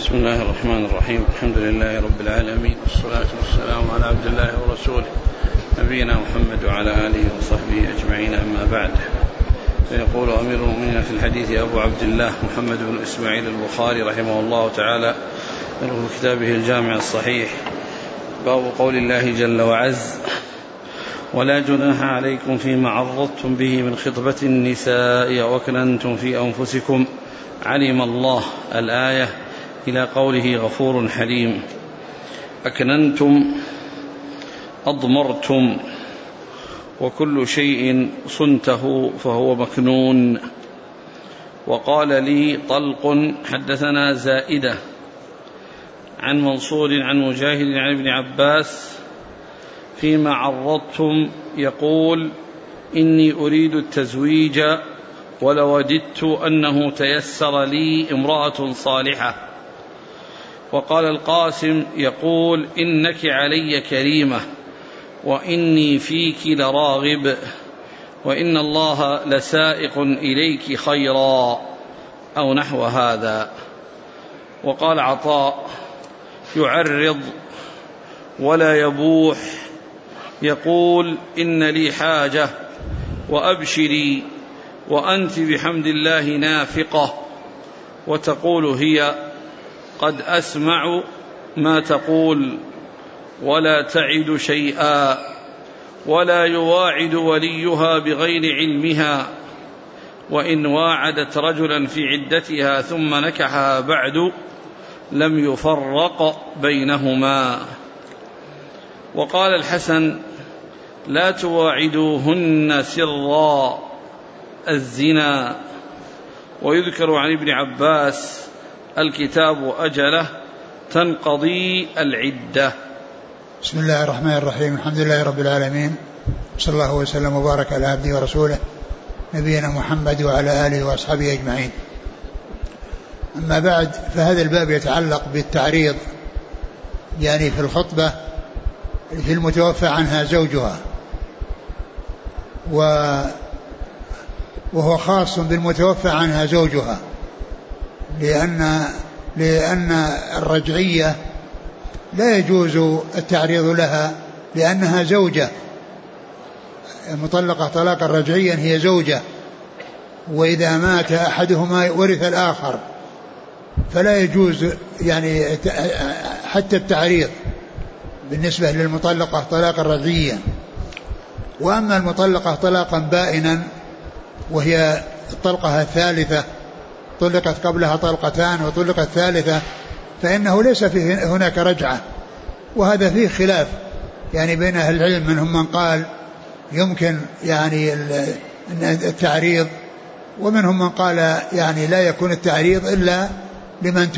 بسم الله الرحمن الرحيم. الحمد لله رب العالمين، والصلاة والسلام على عبد الله ورسوله نبينا محمد وعلى آله وصحبه أجمعين، أما بعد. فيقول أمير المؤمنين في الحديث أبو عبد الله محمد بن إسماعيل البخاري رحمه الله تعالى في كتابه الجامع الصحيح: باب قول الله جل وعز: ولا جناح عليكم فيما عرضتم به من خطبة النساء وأكننتم في أنفسكم علم الله، الآية إلى قوله غفور حليم. أكننتم أضمرتم، وكل شيء صنته فهو مكنون. وقال لي طلق حدثنا زائدة عن منصور عن مجاهد عن ابن عباس فيما عرضتم يقول: إني أريد التزويج ولوددت أنه تيسر لي امرأة صالحة. وقال القاسم يقول: إنك علي كريمة وإني فيك لراغب وإن الله لسائق إليك خيرا، أو نحو هذا. وقال عطاء: يعرض ولا يبوح، يقول: إن لي حاجة وأبشري وأنت بحمد الله نافقة، وتقول هي: قد أسمع ما تقول، ولا تعد شيئا، ولا يواعد وليها بغير علمها، وإن واعدت رجلا في عدتها ثم نكحها بعد لم يفرق بينهما. وقال الحسن: لا تواعدوهن سرا الزنا. ويذكر عن ابن عباس: الكتاب أجله تنقضي العدة. بسم الله الرحمن الرحيم. الحمد لله رب العالمين، صلى الله وسلم وبارك على عبده ورسوله نبينا محمد وعلى آله وأصحابه أجمعين. أما بعد، فهذا الباب يتعلق بالتعريض، يعني في الخطبة في المتوفى عنها زوجها، وهو خاص بالمتوفى عنها زوجها، لأن الرجعية لا يجوز التعريض لها، لأنها زوجة المطلقة طلاقا رجعيا هي زوجة، وإذا مات أحدهما ورث الآخر، فلا يجوز يعني حتى التعريض بالنسبة للمطلقة طلاقا رجعيا. وأما المطلقة طلاقا بائنا وهي الطلقة الثالثة، طلقت قبلها طلقتان وطلقت الثالثة، فإنه ليس فيه هناك رجعة. وهذا فيه خلاف يعني بين أهل العلم، منهم من قال يمكن يعني التعريض، ومنهم من قال يعني لا يكون التعريض إلا لمن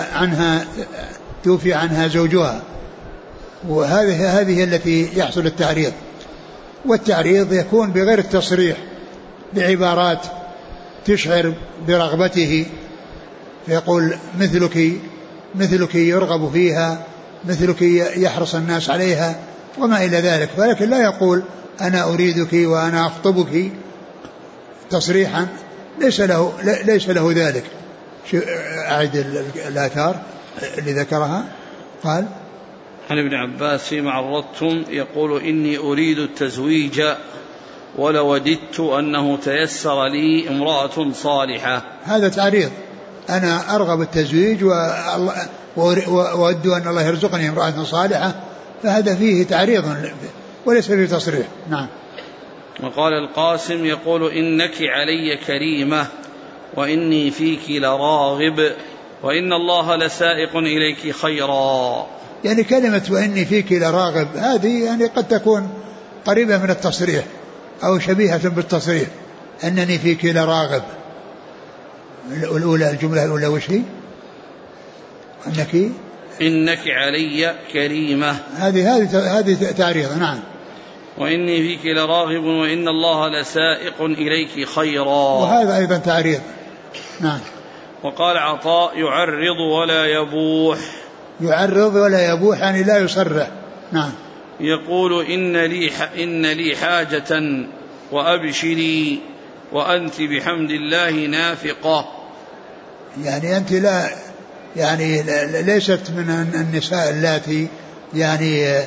توفي عنها زوجها، وهذه التي يحصل التعريض. والتعريض يكون بغير التصريح، بعبارات تشعر برغبته، فيقول مثلك يرغب فيها، مثلك يحرص الناس عليها، وما إلى ذلك. ولكن لا يقول أنا أريدك وأنا أخطبك تصريحا، ليس له ذلك. أعد الآثار اللي ذكرها. قال: عن ابن عباس فيما عرضتم يقول: إني أريد التزويج ولوددت أنه تيسر لي امرأة صالحة. هذا تعريض، أنا أرغب التزويج وأود أن الله يرزقني امرأة صالحة، فهذا فيه تعريض وليس فيه تصريح. نعم. وقال القاسم يقول: إنك علي كريمة وإني فيك لراغب وإن الله لسائق إليك خيرا. يعني كلمة وإني فيك لراغب هذه يعني قد تكون قريبة من التصريح أو شبيهة بالتصريح، أنني فيك لراغب. الأولى، الجملة الأولى وش هي؟ إنك علي كريمة، هذه تعريض. نعم. وإني فيك لراغب وإن الله لسائق إليك خيرا، وهذا أيضا تعريض. نعم. وقال عطاء: يعرض ولا يبوح. يعرض ولا يبوح يعني لا يصرح. نعم. يقول: إن لي حاجة وأبشري وأنت بحمد الله نافقة. يعني أنت يعني ليست من النساء اللاتي يعني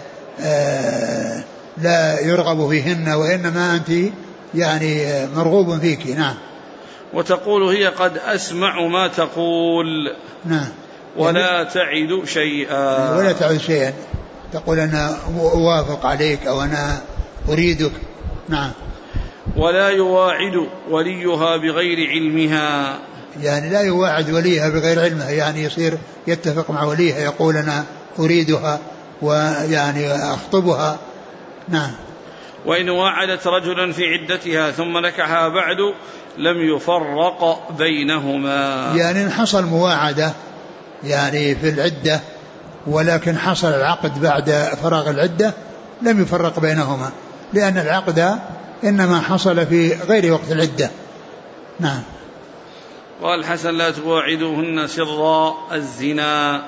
لا يرغب فيهن، وإنما أنت يعني مرغوب فيك. نعم. وتقول هي قد أسمع ما تقول. نعم. ولا تعد شيئا. ولا تعد شيئا، تقول أنا أوافق عليك أو أنا أريدك. نعم. ولا يواعد وليها بغير علمها، يعني لا يواعد وليها بغير علمها، يعني يصير يتفق مع وليها يقول أنا أريدها ويعني أخطبها. نعم. وإن واعدت رجلا في عدتها ثم نكحها بعد لم يفرق بينهما. يعني إن حصل مواعدة يعني في العدة ولكن حصل العقد بعد فراغ العدة لم يفرق بينهما، لأن العقد إنما حصل في غير وقت العدة. نعم. قال الحسن لا تواعدوهن سرا الزنا.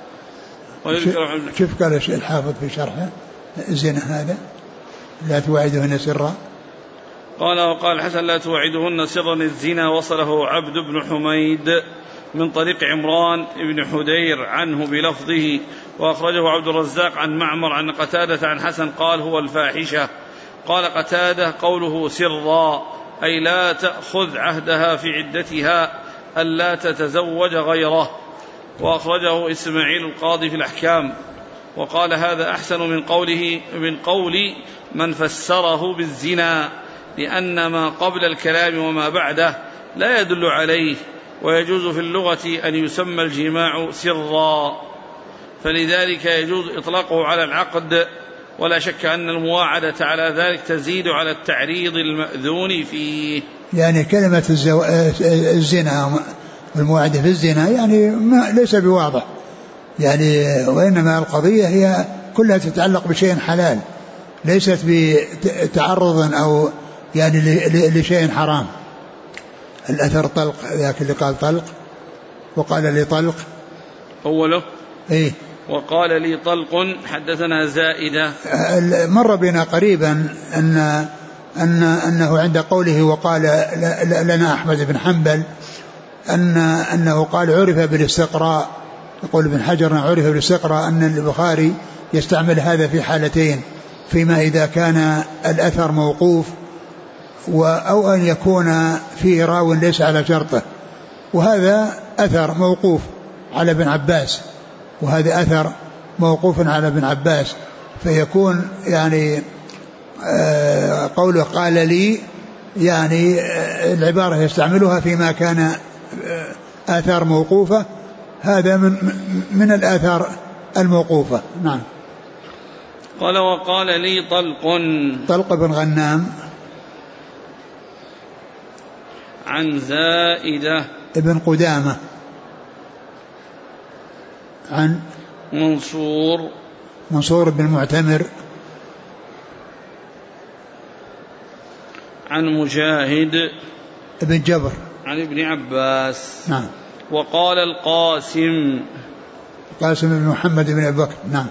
شوف قال الحافظ في شرحه الزنا هذا لا تواعدوهن سرا. قال وقال الحسن لا تواعدوهن سرا الزنا. وصله عبد بن حميد من طريق عمران بن حدير عنه بلفظه، وأخرجه عبد الرزاق عن معمر عن قتادة عن حسن قال هو الفاحشة. قال قتادة قوله سرا أي لا تأخذ عهدها في عدتها ألا تتزوج غيره. وأخرجه إسماعيل القاضي في الأحكام وقال هذا أحسن من قول من فسره بالزنا، لأن ما قبل الكلام وما بعده لا يدل عليه، ويجوز في اللغة أن يسمى الجماع سرا، فلذلك يجوز إطلاقه على العقد، ولا شك أن المواعدة على ذلك تزيد على التعريض المأذون فيه. يعني كلمة الزنا والمواعدة في الزنا يعني ليس بواضح يعني، وإنما القضية هي كلها تتعلق بشيء حلال، ليست بتعرض أو يعني لشيء حرام. الأثر طلق، ذاك اللي قال طلق وقال لي طلق أوله إيه وقال لي طلق. حدثنا زائدة مر بنا قريبا أنه عند قوله وقال لنا أحمد بن حنبل أنه قال عرف بالاستقراء. يقول ابن حجر عرف بالاستقراء أن البخاري يستعمل هذا في حالتين، فيما إذا كان الأثر موقوف أو أن يكون فيه راو ليس على شرطه، وهذا أثر موقوف على ابن عباس، وهذا أثر موقوف على ابن عباس، فيكون يعني قوله قال لي يعني العبارة يستعملها فيما كان آثار موقوفة، هذا من الآثار الموقوفة. نعم. قال وقال لي طلق بن غنام عن زائدة ابن قدامة عن منصور بن معتمر عن مجاهد ابن جبر عن ابن عباس. نعم. وقال القاسم بن محمد بن أبي بكر. نعم.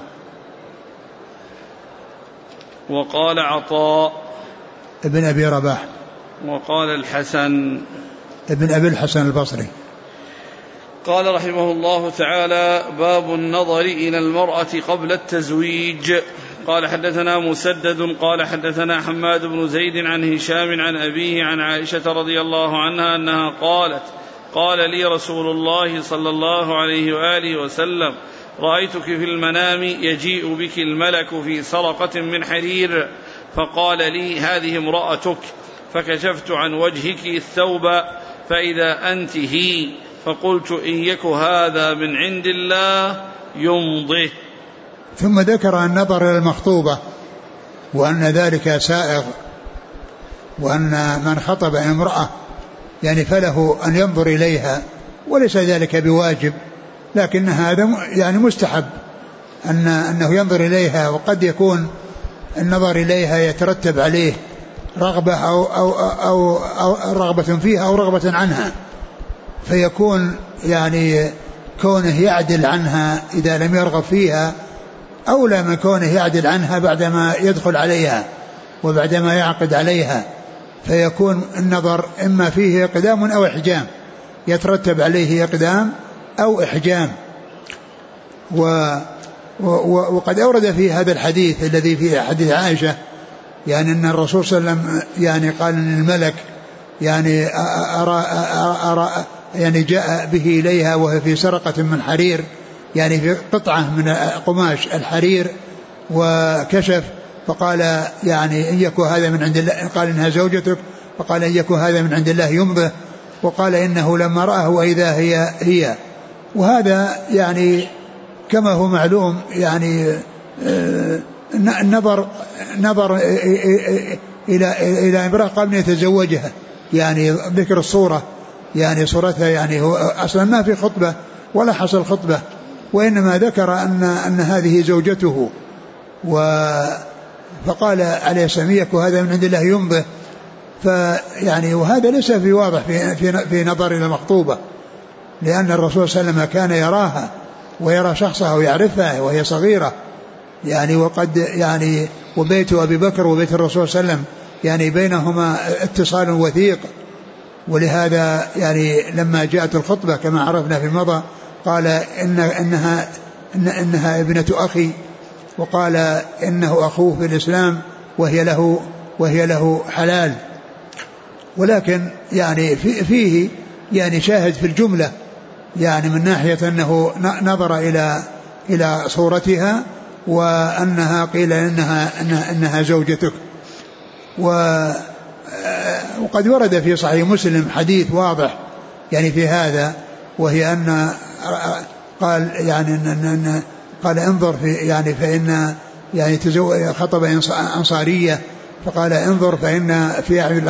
وقال عطاء ابن أبي رباح. وقال الحسن ابن أبي الحسن البصري. قال رحمه الله تعالى باب النظر إلى المرأة قبل التزويج. قال حدثنا مسدد قال حدثنا حماد بن زيد عن هشام عن أبيه عن عائشة رضي الله عنها أنها قالت قال لي رسول الله صلى الله عليه وآله وسلم رأيتك في المنام يجيء بك الملك في سرقة من حرير، فقال لي هذه امرأتك، فكشفت عن وجهك الثوب فإذا أنت هي، فقلت إن يك هذا من عند الله يمضه. ثم ذكر النظر إلى المخطوبة وأن ذلك سائغ، وأن من خطب امرأة يعني فله أن ينظر إليها، وليس ذلك بواجب، لكن هذا يعني مستحب أنه ينظر إليها، وقد يكون النظر إليها يترتب عليه رغبة أو رغبة فيها أو رغبة عنها، فيكون يعني كونه يعدل عنها إذا لم يرغب فيها أولى من كونه يعدل عنها بعدما يدخل عليها وبعدما يعقد عليها، فيكون النظر إما فيه إقدام أو إحجام، يترتب عليه إقدام أو إحجام. وقد أورد في هذا الحديث الذي في حديث عائشة يعني أن الرسول صلى الله عليه وسلم يعني قال أن الملك يعني يعني جاء به إليها وهي في سرقة من حرير، يعني في قطعة من قماش الحرير، وكشف فقال يعني إن يكن هذا من عند الله، قال إنها زوجتك، فقال إن يكن هذا من عند الله يمضه، وقال إنه لما رآه وإذا هي. وهذا يعني كما هو معلوم يعني نظر إلى امرأة قبل أن يتزوجها، يعني ذكر الصورة يعني صورتها، يعني هو أصلا ما في خطبة ولا حصل خطبة، وإنما ذكر أن هذه زوجته، فقال عليه السميك وهذا من عند الله يمضه. فيعني وهذا ليس في واضح في نظر المخطوبة، لأن الرسول صلى الله عليه وسلم كان يراها ويرى شخصها ويعرفها وهي صغيرة يعني، وقد يعني وبيت أبي بكر وبيت الرسول صلى الله عليه وسلم يعني بينهما اتصال وثيق، ولهذا يعني لما جاءت الخطبة كما عرفنا في المضى قال إنها ابنة أخي، وقال إنه أخوه في الإسلام وهي له حلال. ولكن يعني فيه يعني شاهد في الجملة، يعني من ناحية أنه نظر إلى صورتها وأنها قيل إنها زوجتك. وقد ورد في صحيح مسلم حديث واضح يعني في هذا، وهي أن قال يعني أن قال انظر في يعني فإن يعني خطب أنصارية، فقال انظر فإن في أعين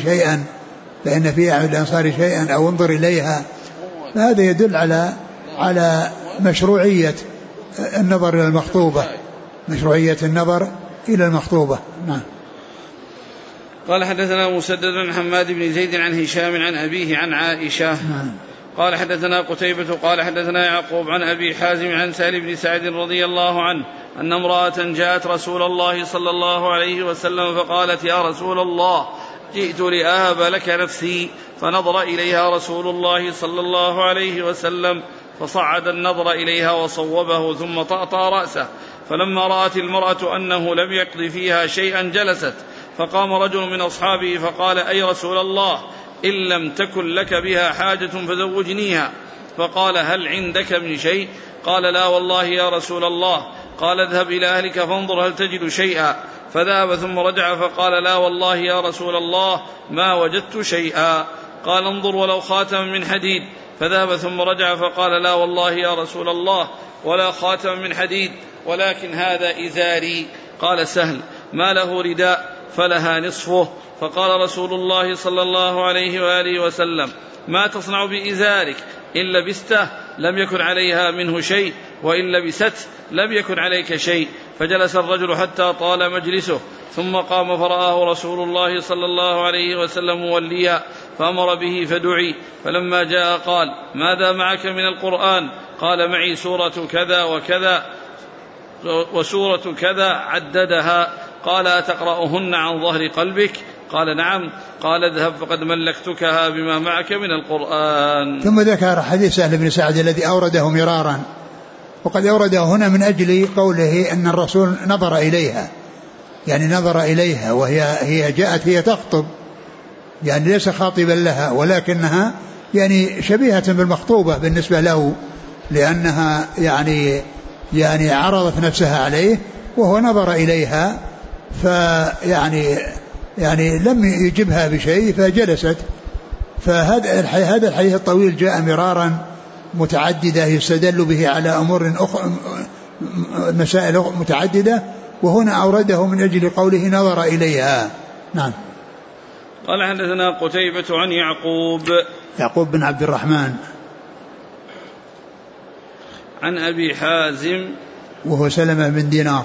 الأنصار شيئا أو انظر إليها. فهذا يدل على مشروعية النظر إلى المخطوبة، مشروعية النظر إلى المخطوبة. نعم. قال حدثنا مسدد عن حماد بن زيد عن هشام عن أبيه عن عائشة. نعم. قال حدثنا قتيبة قال حدثنا يعقوب عن أبي حازم عن سهل بن سعد رضي الله عنه أن امرأة جاءت رسول الله صلى الله عليه وسلم فقالت يا رسول الله جئت لأهب لك نفسي، فنظر إليها رسول الله صلى الله عليه وسلم فصعد النظر إليها وصوبه ثم طأطأ رأسه، فلما رأت المرأة أنه لم يقض فيها شيئا جلست، فقام رجل من أصحابه فقال أي رسول الله إن لم تكن لك بها حاجة فزوجنيها، فقال هل عندك من شيء؟ قال لا والله يا رسول الله. قال اذهب إلى أهلك فانظر هل تجد شيئا، فذهب ثم رجع فقال لا والله يا رسول الله ما وجدت شيئا. قال انظر ولو خاتم من حديد، فذهب ثم رجع فقال لا والله يا رسول الله ولا خاتم من حديد ولكن هذا إزاري. قال سهل ما له رداء فلها نصفه، فقال رسول الله صلى الله عليه وآله وسلم ما تصنع بإزارك؟ إن لبسته لم يكن عليها منه شيء، وإن لبست لم يكن عليك شيء. فجلس الرجل حتى طال مجلسه، ثم قام فرآه رسول الله صلى الله عليه وسلم موليا، فأمر به فدعي، فلما جاء قال ماذا معك من القرآن؟ قال معي سورة كذا وكذا وسورة كذا عددها. قال أتقرأهن عن ظهر قلبك؟ قال نعم. قال اذهب فقد ملكتكها بما معك من القرآن. ثم ذكر حديث سهل بن سعد الذي أورده مرارا، وقد أورده هنا من أجل قوله أن الرسول نظر إليها، يعني نظر إليها وهي جاءت هي تخطب، يعني ليس خاطبا لها ولكنها يعني شبيهة بالمخطوبة بالنسبة له، لأنها يعني عرضت نفسها عليه وهو نظر إليها، يعني لم يجبها بشيء فجلست. فهذا الحديث الطويل جاء مرارا متعددة يستدل به على أمور أخرى، مسائل متعددة، وهنا أورده من أجل قوله نظر إليها. نعم. قال حدثنا قتيبة عن يعقوب بن عبد الرحمن عن أبي حازم وهو سلمة بن دينار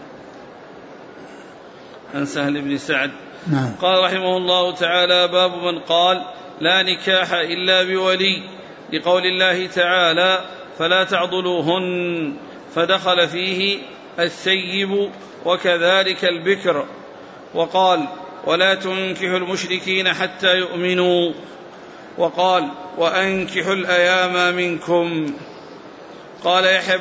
عن سهل بن سعد. نعم. قال رحمه الله تعالى باب من قال لا نكاح إلا بولي، لقول الله تعالى فلا تعضلوهن، فدخل فيه السيب وكذلك البكر، وقال ولا تنكحوا المشركين حتى يؤمنوا. وقال: وأنكحوا الأيام منكم. قال يحيى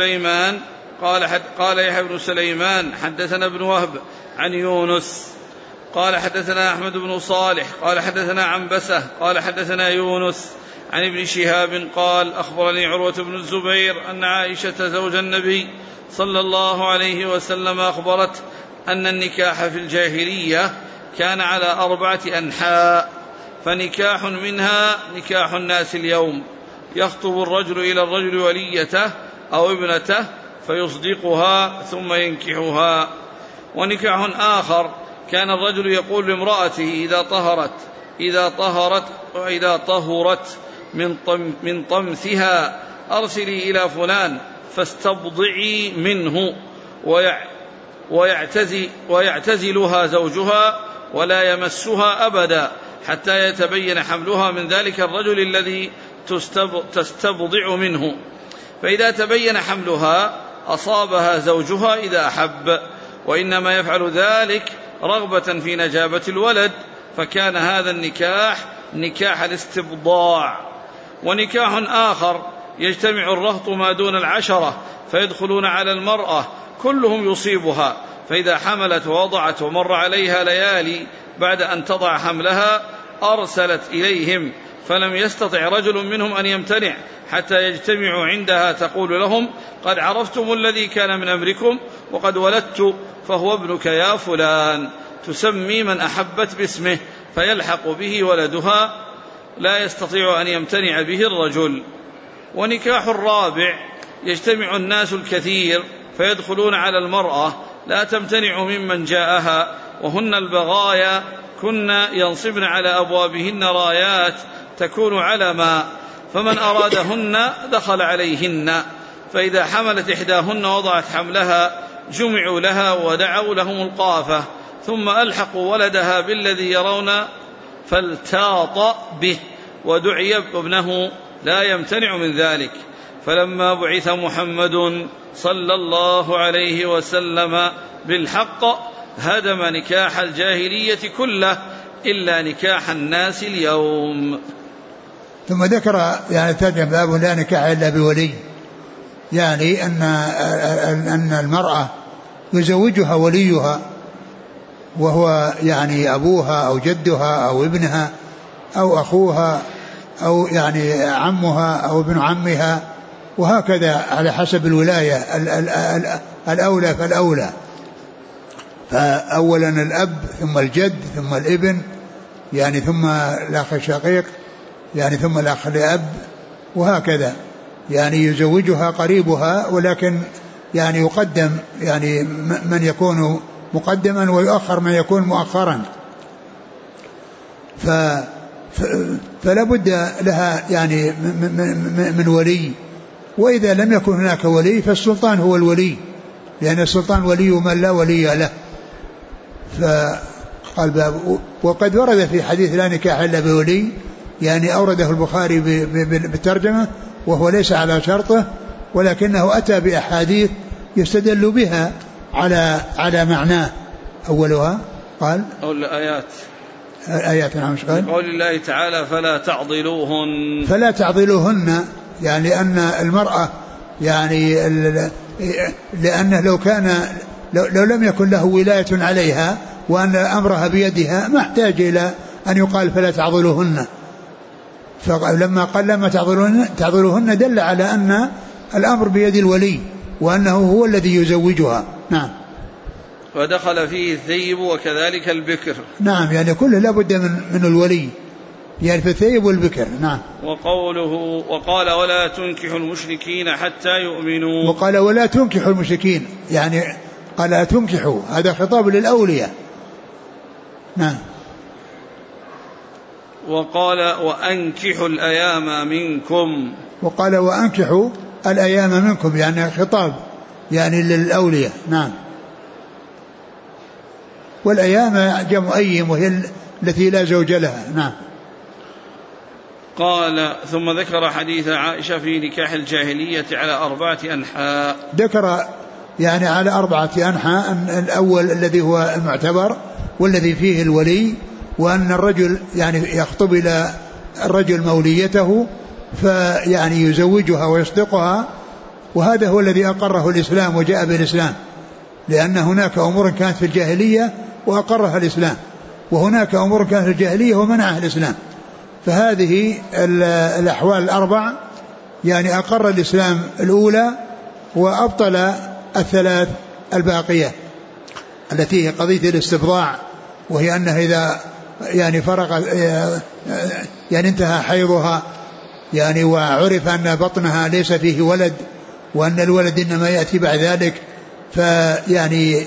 بن سليمان حدثنا ابن وهب عن يونس قال حدثنا أحمد بن صالح قال حدثنا عنبسة قال حدثنا يونس عن ابن شهاب قال: أخبرني عروة بن الزبير أن عائشة زوج النبي صلى الله عليه وسلم أخبرت أن النكاح في الجاهلية كان على 4 أنحاء، فنكاح منها نكاح الناس اليوم، يخطب الرجل إلى الرجل وليته أو ابنته فيصدقها ثم ينكحها. ونكاح آخر كان الرجل يقول لامرأته إذا طهرت من طمثها أرسلي إلى فلان فاستبضعي منه، ويعتزلها زوجها ولا يمسها أبدا حتى يتبين حملها من ذلك الرجل الذي تستبضع منه، فإذا تبين حملها أصابها زوجها إذا أحب، وإنما يفعل ذلك رغبة في نجابة الولد، فكان هذا النكاح نكاح الاستبضاع. ونكاح آخر يجتمع الرهط ما دون 10 فيدخلون على المرأة كلهم يصيبها، فإذا حملت ووضعت ومر عليها ليالي بعد أن تضع حملها أرسلت إليهم، فلم يستطع رجل منهم أن يمتنع حتى يجتمعوا عندها تقول لهم: قد عرفتم الذي كان من أمركم وقد ولدت فهو ابنك يا فلان، تسمي من أحبت باسمه فيلحق به ولدها، لا يستطيع أن يمتنع به الرجل. ونكاح الرابع يجتمع الناس الكثير فيدخلون على المرأة لا تمتنع ممن جاءها، وهن البغايا كن ينصبن على أبوابهن رايات تكون علما، فمن أرادهن دخل عليهن، فإذا حملت إحداهن وضعت حملها جمعوا لها ودعوا لهم القافة، ثم ألحقوا ولدها بالذي يرون فالتاط به، ودعي ابنه لا يمتنع من ذلك. فلما بعث محمد صلى الله عليه وسلم بالحق هدم نكاح الجاهلية كله إلا نكاح الناس اليوم. ثم ذكر ترجم باب لا نكاح إلا بولي، يعني أن المرأة يزوجها وليها وهو يعني أبوها أو جدها أو ابنها أو أخوها أو يعني عمها أو ابن عمها، وهكذا على حسب الولاية الأولى فالأولى، فأولا الأب ثم الجد ثم الابن، يعني ثم الأخ الشقيق، يعني ثم الأخ لأب، وهكذا يعني يزوجها قريبها، ولكن يعني يقدم يعني من يكون مقدما ويؤخر من يكون مؤخرا، فلا بد لها يعني من ولي. وإذا لم يكن هناك ولي فالسلطان هو الولي، لأن السلطان ولي من لا ولي له. فقال باب وقد ورد في حديث لا نكاح إلا بولي، يعني أورده البخاري بالترجمة وهو ليس على شرطه، ولكنه أتى بأحاديث يستدل بها على معناه. أولها قال أول آيات نعم قول الله تعالى فلا تعضلوهن، يعني أن المرأة يعني لأنه لو لم يكن له ولاية عليها وأن أمرها بيدها ما احتاج إلى أن يقال فلا تعضلوهن، فلما قال لما تعضلوهن دل على أن الأمر بيد الولي وأنه هو الذي يزوجها. نعم. ودخل فيه الثيب وكذلك البكر. نعم، يعني كله لابد من الولي، يعني في الثيب والبكر. نعم. وقوله وقال ولا تنكحوا المشركين حتى يؤمنوا، وقال ولا تنكحوا المشركين، يعني قال لا تنكحوا، هذا خطاب للأولياء. نعم. وقال وأنكحوا الأيام منكم، وقال وأنكحوا الأيام منكم، يعني خطاب يعني للأولياء. نعم. والأيام جمع أيم وهي التي لا زوج لها. نعم. قال ثم ذكر حديث عائشة في نكاح الجاهلية على 4 أنحاء، ذكر يعني على 4 أنحاء. الأول الذي هو المعتبر والذي فيه الولي، وأن الرجل يعني يخطب إلى الرجل موليته فيعني يزوجها ويصدقها، وهذا هو الذي أقره الإسلام وجاء بالإسلام، لأن هناك أمور كانت في الجاهلية وأقرها الإسلام، وهناك أمور كانت في الجاهلية ومنعها الإسلام. فهذه الأحوال الأربع يعني أقر الإسلام الأولى وأبطل الثلاث الباقية التي هي قضية الاستبضاع، وهي أنها إذا يعني فرغ يعني انتهى حيضها يعني وعرف أن بطنها ليس فيه ولد وأن الولد إنما يأتي بعد ذلك، فيعني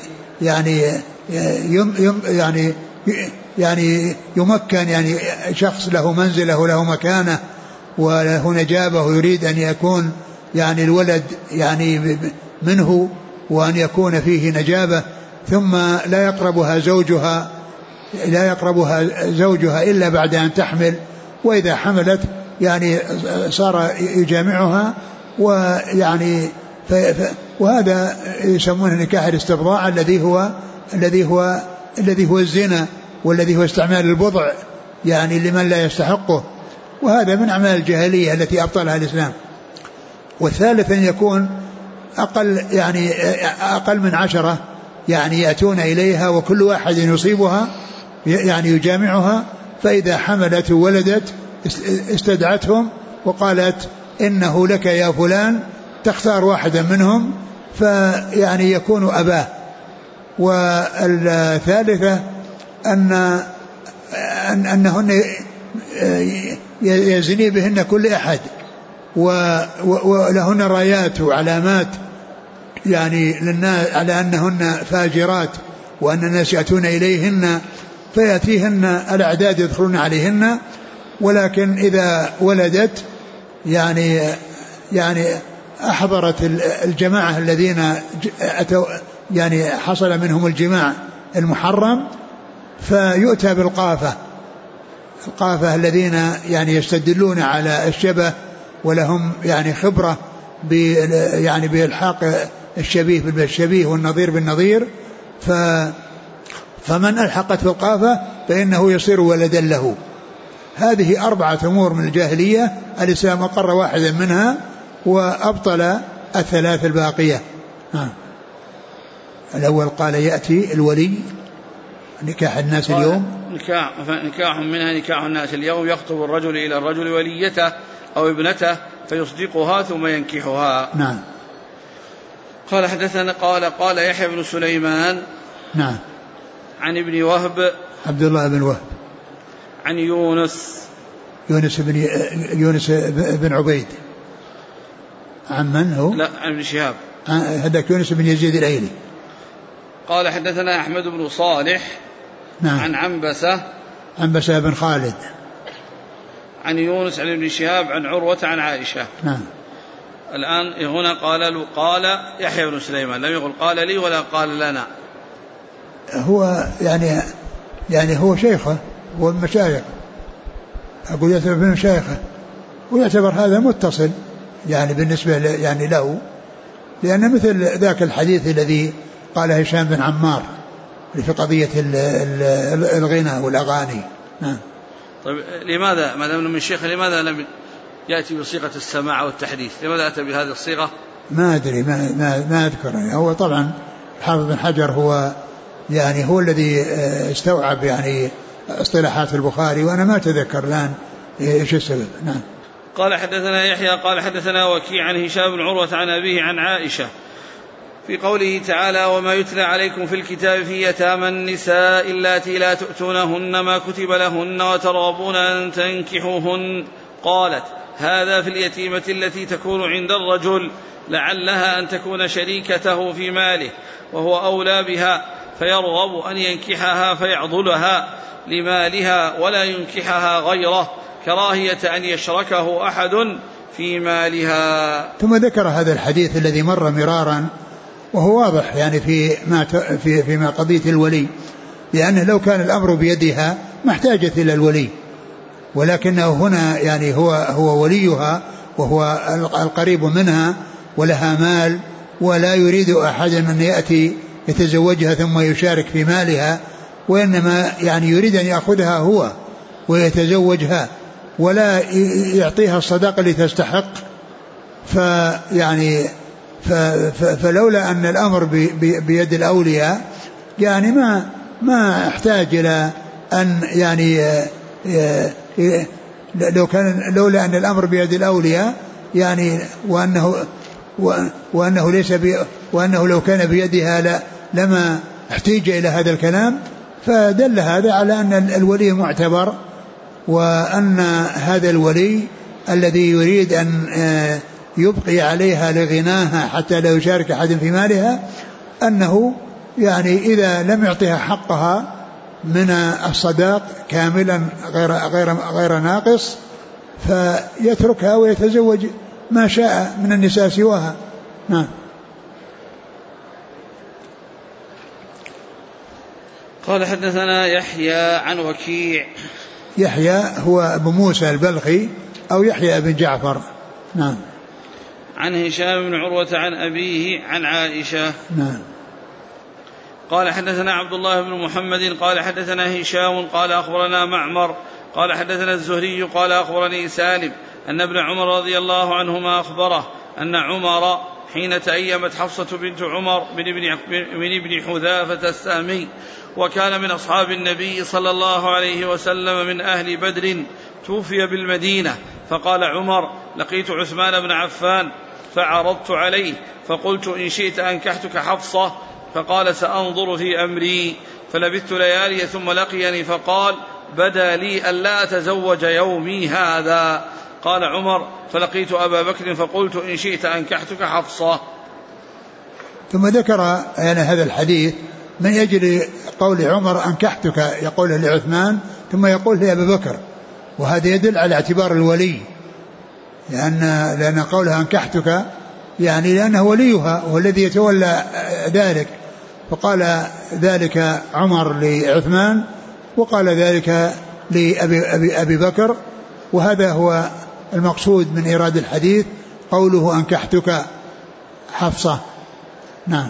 يعني يمكن يعني شخص له منزله وله مكانه وله نجابه ويريد أن يكون يعني الولد يعني منه وأن يكون فيه نجابة، ثم لا يقربها زوجها إلا بعد أن تحمل، وإذا حملت يعني صار يجامعها، ويعني وهذا يسمونه نكاح الاستبضاع الذي هو الزنا، والذي هو استعمال البضع يعني لمن لا يستحقه، وهذا من أعمال الجاهلية التي أبطلها الإسلام. والثالث أن يكون أقل من 10 يعني يأتون إليها وكل واحد يصيبها يعني يجامعها، فإذا حملت وولدت استدعتهم وقالت إنه لك يا فلان، تختار واحدا منهم فيعني يكون أباه. والثالثة أنهن يزني بهن كل أحد ولهن رايات وعلامات يعني على أنهن فاجرات، وأن الناس يأتون إليهن فيأتيهن الأعداد يدخلون عليهن، ولكن إذا ولدت يعني أحضرت الجماعة الذين يعني حصل منهم الجماع المحرم، فيؤتى بالقافة الذين يعني يستدلون على الشبه ولهم يعني خبرة يعني بإلحاق الشبيه بالشبيه والنظير بالنظير، فمن ألحقت بالقافة فإنه يصير ولدا له. هذه 4 أمور من الجاهلية، الإسلام أقر واحدا منها وأبطل الثلاث الباقية. الأول قال يأتي الولي نكاح الناس اليوم، نكاح منها نكاح الناس اليوم، يخطب الرجل إلى الرجل وليته أو ابنته فيصدقها ثم ينكحها. نعم. قال حدثنا قال يحيى بن سليمان نعم عن ابن وهب عبد الله بن وهب عن يونس بن عبيد. عن من هو؟ لا عن ابن شهاب. هذاك يونس بن يزيد الأيلي. قال حدثنا أحمد بن صالح نعم عن عنبسة بن خالد عن يونس عن ابن شهاب عن عروة عن عائشة. نعم. الآن هنا قال يحيى بن سليمان، لم يقل قال لي ولا قال لنا. هو يعني هو شيخه، هو المشايخ، أقول يعتبر من مشايخه، ويعتبر هذا متصل يعني بالنسبة يعني له، لأن مثل ذاك الحديث الذي قال هشام بن عمار في قضية الغنى والأغاني. نعم. طيب لماذا ما دام من الشيخ لماذا لم يأتي بصيغة السماع والتحديث؟ لماذا أتى بهذه الصيغة؟ ما أدري، ما أذكر. هو طبعا حافظ بن حجر هو يعني هو الذي استوعب يعني اصطلاحات البخاري، وأنا ما أتذكر الآن إيش السبب. نعم. قال حدثنا يحيى قال حدثنا وكيع عن هشام بن عروة عن أبيه عن عائشة في قوله تعالى وما يتلى عليكم في الكتاب في يتامى النساء اللاتي لا تؤتونهن ما كتب لهن وترغبون أن تنكحوهن. قالت هذا في اليتيمة التي تكون عند الرجل لعلها أن تكون شريكته في ماله وهو أولى بها فيرغب أن ينكحها فيعضلها لمالها ولا ينكحها غيره كراهية أن يشركه أحد في مالها. ثم ذكر هذا الحديث الذي مر مرارا، وهو واضح يعني فيما قضية الولي، لأنه لو كان الأمر بيدها ما احتاجت إلى الولي، ولكنه هنا يعني هو وليها وهو القريب منها ولها مال، ولا يريد أحد أن يأتي يتزوجها ثم يشارك في مالها، وإنما يعني يريد أن يأخذها هو ويتزوجها، ولا يعطيها الصداقة اللي تستحق، فيعني فلولا أن الأمر بيد الأولياء يعني ما احتاج إلى أن يعني لولا أن الأمر بيد الأولياء يعني وأنه ليس وأنه لو كان بيدها لما احتاج إلى هذا الكلام. فدل هذا على أن الولي معتبر، وأن هذا الولي الذي يريد أن يبقي عليها لغناها حتى لا يشارك أحد في مالها، أنه يعني إذا لم يعطيها حقها من الصداق كاملا غير ناقص فيتركها ويتزوج ما شاء من النساء سواها. نعم. قال حدثنا يحيى عن وكيع. يحيى هو أبو موسى البلخي أو يحيى بن جعفر. نعم. عن هشام بن عروة عن أبيه عن عائشة. نعم. قال حدثنا عبد الله بن محمد قال حدثنا هشام قال أخبرنا معمر قال حدثنا الزهري قال أخبرني سالم أن ابن عمر رضي الله عنهما أخبره أن عمر حين تأيمت حفصة بنت عمر من ابن حذافة السامي وكان من أصحاب النبي صلى الله عليه وسلم من أهل بدر توفي بالمدينة، فقال عمر: لقيت عثمان بن عفان فعرضت عليه فقلت: إن شئت أنكحتك حفصة، فقال: سأنظر في أمري. فلبثت ليالي ثم لقيني فقال: بدا لي ألا أتزوج يومي هذا. قال عمر: فلقيت أبا بكر فقلت: إن شئت أنكحتك حفصة. ثم ذكر يعني هذا الحديث من أجل قول عمر أنكحتك، يقوله لعثمان ثم يقول لأبي بكر، وهذا يدل على اعتبار الولي، لأن قولها أنكحتك يعني لأنه وليها والذي يتولى ذلك، فقال ذلك عمر لعثمان وقال ذلك لأبي بكر، وهذا هو المقصود من إيراد الحديث، قوله أنكحتك حفصة. نعم.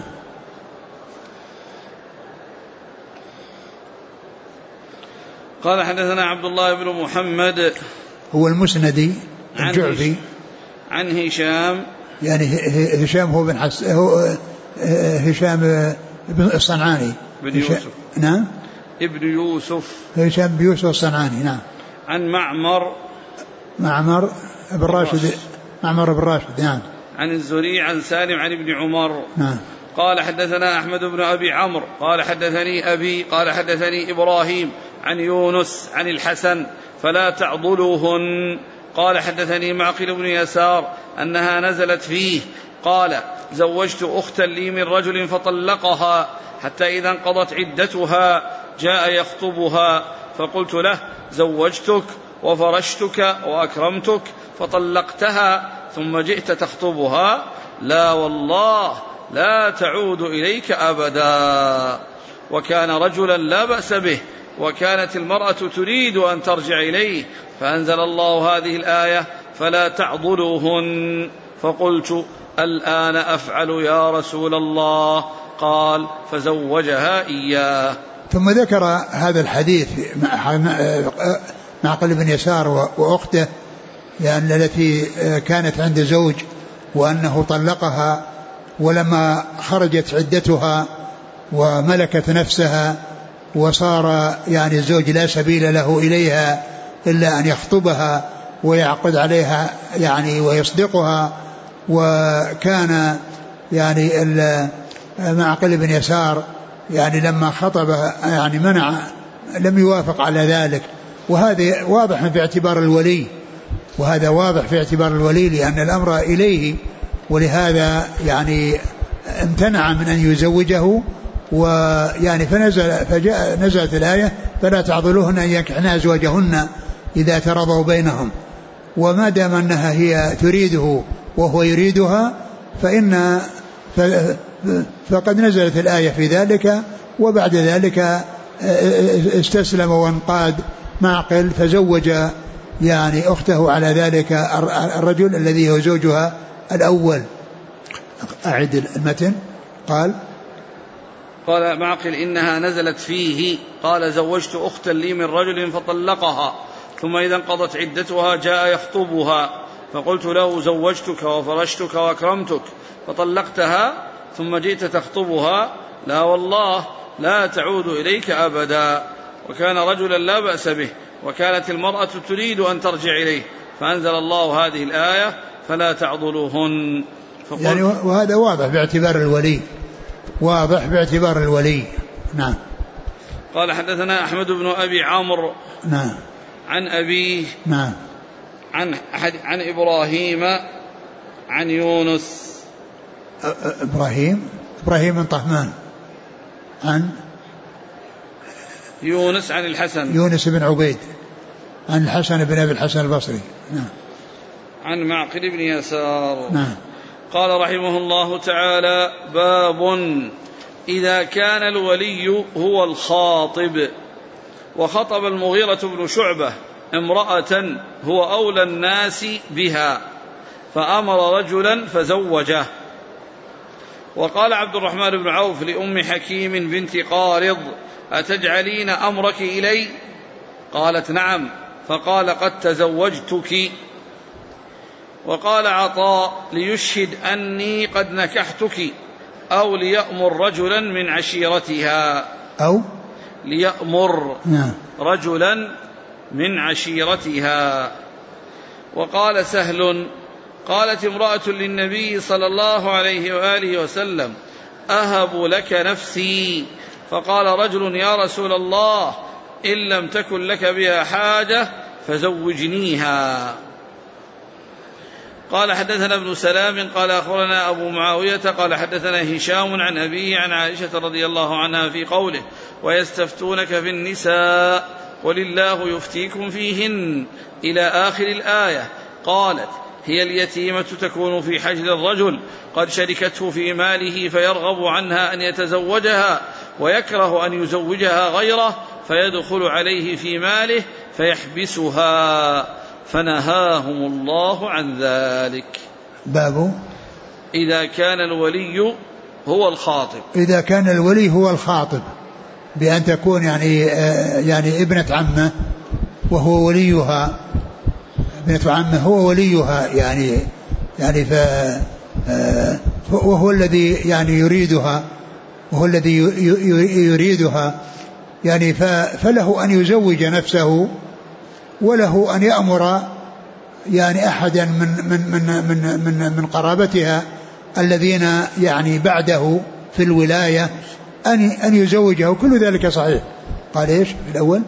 قال حدثنا عبد الله بن محمد هو المسندي الجعفي عن هشام، يعني هشام هو بن هو هشام بن الصنعاني بن يوسف. نعم. ابن يوسف هشام بن يوسف الصنعاني. نعم. عن معمر بن راشد. معمر بن راشد. نعم. عن الزهري عن سالم عن ابن عمر. نعم. قال حدثنا أحمد بن أبي عمرو قال حدثني أبي قال حدثني إبراهيم عن يونس عن الحسن: فلا تعضلوهن. قال حدثني معقل بن يسار أنها نزلت فيه قال: زوجت أختا لي من رجل فطلقها حتى إذا انقضت عدتها جاء يخطبها، فقلت له: زوجتك وفرشتك وأكرمتك فطلقتها ثم جئت تخطبها؟ لا والله لا تعود إليك أبدا. وكان رجلا لا بأس به، وكانت المرأة تريد أن ترجع إليه، فأنزل الله هذه الآية: فلا تعضلوهن. فقلت: الآن أفعل يا رسول الله؟ قال: فزوجها إياه. ثم ذكر هذا الحديث معقل بن يسار وأخته، يعني التي كانت عند زوج وأنه طلقها، ولما خرجت عدتها وملكت نفسها وصار يعني الزوج لا سبيل له إليها إلا أن يخطبها ويعقد عليها يعني ويصدقها، وكان يعني معقل بن يسار يعني لما خطبها يعني لم يوافق على ذلك، وهذا واضح في اعتبار الولي، وهذا واضح في اعتبار الولي لأن الأمر إليه، ولهذا يعني امتنع من أن يزوجه، ويعني نزلت الآية: فلا تعضلوهن أن ينكحن أزواجهن إذا تراضوا بينهم. وما دام أنها هي تريده وهو يريدها فقد نزلت الآية في ذلك، وبعد ذلك استسلم وانقاد معقل فزوج يعني أخته على ذلك الرجل الذي هو زوجها الأول. أعد المتن. قال معقل: إنها نزلت فيه قال: زوجت أختا لي من رجل فطلقها ثم إذا انقضت عدتها جاء يخطبها، فقلت له زوجتك وفرشتك وأكرمتك فطلقتها ثم جئت تخطبها، لا والله لا تعود إليك أبدا. وكان رجلا لا بأس به، وكانت المرأة تريد أن ترجع إليه، فأنزل الله هذه الآية فلا تعضلوهن. يعني وهذا واضح باعتبار الولي، واضح باعتبار الولي. نعم. قال حدثنا أحمد بن أبي عمرو نعم عن أبيه نعم عن إبراهيم عن يونس. إبراهيم بن طهمان عن يونس عن الحسن، يونس بن عبيد عن الحسن بن أبي الحسن البصري. نعم. عن معقل بن يسار. نعم. قال رحمه الله تعالى: باب إذا كان الولي هو الخاطب. وخطب المغيرة بن شعبة امرأة هو أولى الناس بها، فأمر رجلا فزوجه. وقال عبد الرحمن بن عوف لأم حكيم بنت قارض: أتجعلين أمرك إلي؟ قالت: نعم. فقال: قد تزوجتك. وقال عطاء: ليشهد أني قد نكحتك، أو ليأمر رجلا من عشيرتها، أو ليأمر رجلا من عشيرتها. وقال سهل: قالت امرأة للنبي صلى الله عليه وآله وسلم: أهب لك نفسي. فقال رجل: يا رسول الله، إن لم تكن لك بها حاجة فزوجنيها. قال حدثنا ابن سلام قال أخبرنا أبو معاوية قال حدثنا هشام عن أبيه عن عائشة رضي الله عنها في قوله: ويستفتونك في النساء قل الله يفتيكم فيهن إلى آخر الآية. قالت: هي اليتيمة تكون في حجر الرجل قد شركته في ماله، فيرغب عنها أن يتزوجها ويكره أن يزوجها غيره، فيدخل عليه في ماله فيحبسها، فنهاهم الله عن ذلك. باب إذا كان الولي هو الخاطب. إذا كان الولي هو الخاطب بأن تكون يعني ابنة عمه وهو وليها، ابنة عمه هو وليها، يعني وهو الذي يعني يريدها، وهو الذي يريدها، يعني فله أن يزوج نفسه، وله أن يأمر يعني أحدا من قرابتها الذين يعني بعده في الولاية أن يزوجه. كل ذلك صحيح. قال إيش في الأول؟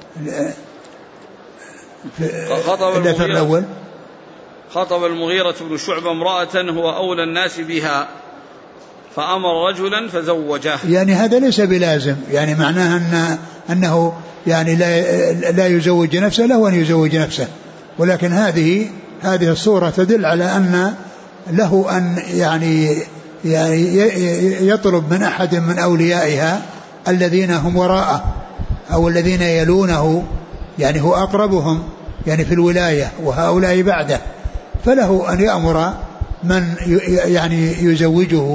خطب المغيرة بن شعبة امرأة هو أولى الناس بها، فأمر رجلا فزوجه. يعني هذا ليس بلازم، يعني معناه أنه يعني لا يزوج نفسه، له أن يزوج نفسه، ولكن هذه الصورة تدل على أن له أن يعني يطلب من أحد من أوليائها الذين هم وراءه أو الذين يلونه، يعني هو أقربهم يعني في الولاية وهؤلاء بعده، فله أن يأمر من يعني يزوجه،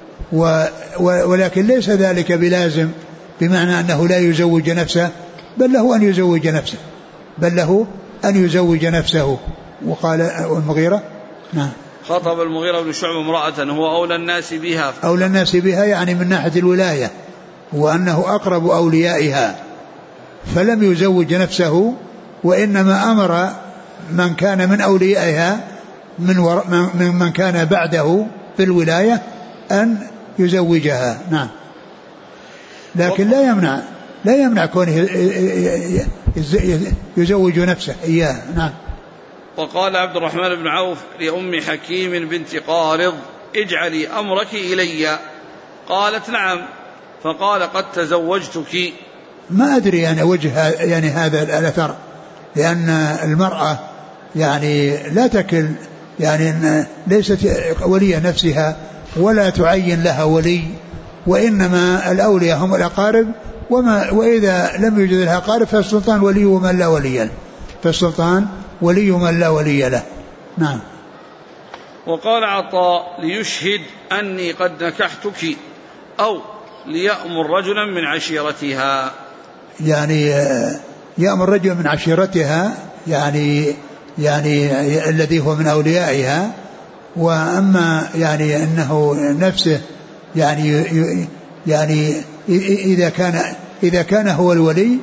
ولكن ليس ذلك بلازم بمعنى أنه لا يزوج نفسه، بل له أن يزوج نفسه. وقال المغيرة: نعم. خطب المغيرة بن شعبة امرأة هو أولى الناس بها. أولى الناس بها يعني من ناحية الولاية، وأنه أقرب أوليائها، فلم يزوج نفسه، وإنما أمر من كان من أوليائها من كان بعده في الولاية أن يزوجها. نعم. لكن لا يمنع كونه يزوج نفسه إياه. نعم. وقال عبد الرحمن بن عوف لأم حكيم بنت قارض: اجعلي أمرك إلي. قالت: نعم. فقال: قد تزوجتك. ما أدري أنا وجه يعني هذا الأثر، لأن المرأة يعني لا تكل، يعني ليست ولية نفسها ولا تعين لها ولي، وإنما الأولياء هم الأقارب، وإذا لم يوجد لها قارب فالسلطان ولي من لا ولي له، فالسلطان ولي من لا ولي له. نعم. وقال عطاء: ليشهد أني قد نكحتك، أو ليأمر رجلا من عشيرتها. يعني يأمر رجل من عشيرتها يعني الذي هو من أوليائها. وأما يعني أنه نفسه يعني إذا كان هو الولي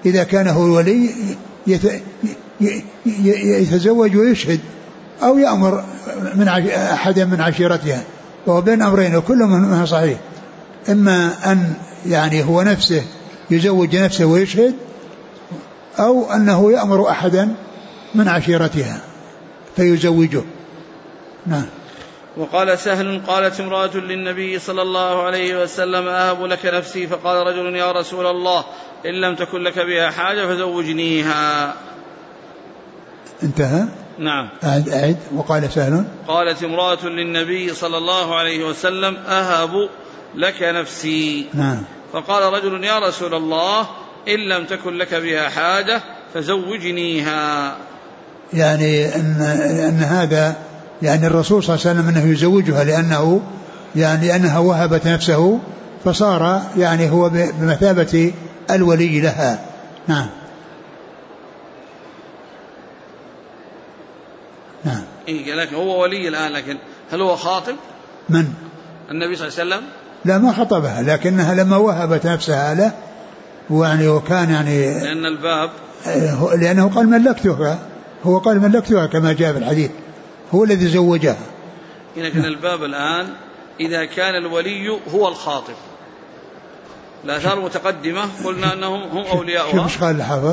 يتزوج ويشهد أو يأمر من أحد من عشيرتها، وهو بين أمرين وكل منها صحيح. إما أن يعني هو نفسه يزوج نفسه ويشهد، أو أنه يأمر أحدا من عشيرتها فيزوجه. نعم. وقال سهل قالت امرأة للنبي صلى الله عليه وسلم أهب لك نفسي، فقال رجل يا رسول الله إن لم تكن لك بها حاجة فزوجنيها. انتهى. نعم. أعد. وقال سهل قالت امرأة للنبي صلى الله عليه وسلم أهب لك نفسي. نعم. فقال رجل يا رسول الله إن لم تكن لك بها حاجة فزوجنيها. يعني أن هذا يعني الرسول صلى الله عليه وسلم أنه يزوجها لأنها وهبت نفسه، فصار يعني هو بمثابة الولي لها. نعم. نعم. لكن هو ولي الآن، لكن هل هو خاطب؟ من؟ النبي صلى الله عليه وسلم. لا، ما خطبها، لكنها لما وهبت نفسها له ويعني وكان يعني لأن الباب لأنه قال ملكتها، هو قال ملكتها كما جاء في الحديث، هو الذي زوجها. لكن الباب الآن إذا كان الولي هو الخاطب، الآثار المتقدمة قلنا أنهم هم أولياؤها. شوف ايش قال الحافظ.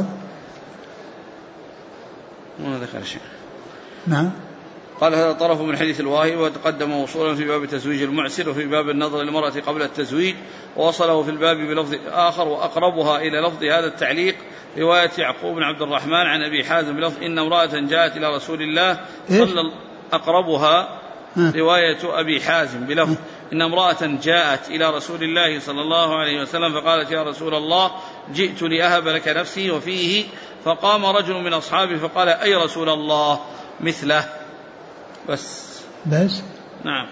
ما ذكر شيء. نعم. قال هذا طرف من حديث الواهي، وتقدم وصولا في باب تزويج المعسر وفي باب النظر للمرأة قبل التزويج، ووصله في الباب بلفظ آخر وأقربها إلى لفظ هذا التعليق رواية يعقوب بن عبد الرحمن عن أبي حازم بلفظ إن امرأة جاءت إلى رسول الله صلى أقربها رواية أبي حازم بلفظ إن امرأة جاءت إلى رسول الله صلى الله عليه وسلم فقالت يا رسول الله جئت لأهب لك نفسي، وفيه فقام رجل من أصحابه فقال أي رسول الله مثله. بس. نعم.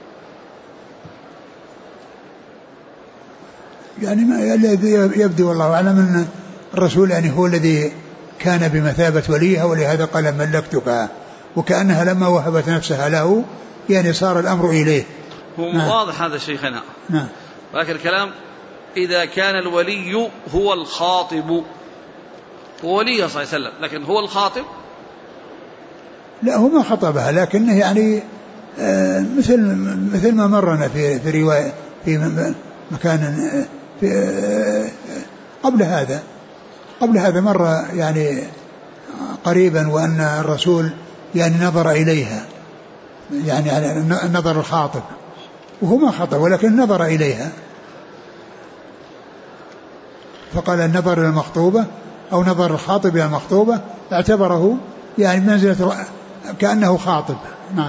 يعني الذي يبدو والله أعلم أن الرسول يعني هو الذي كان بمثابة وليها، ولهذا قال ملكتك، وكأنها لما وهبت نفسها له يعني صار الأمر إليه. هو واضح هذا شيخنا. نعم. لكن الكلام إذا كان الولي هو الخاطب، هو ولي صلى الله عليه وسلم لكن هو الخاطب، لا هو ما خطبها، لكنه يعني مثل ما مرنا في رواية في مكان في قبل هذا مرة يعني قريبا، وأن الرسول يعني نظر إليها يعني على نظر الخاطب، وهو ما خطب ولكن نظر إليها، فقال النظر إلى المخطوبة أو نظر الخاطب إلى المخطوبة اعتبره يعني منزلة كأنه خاطب. نعم.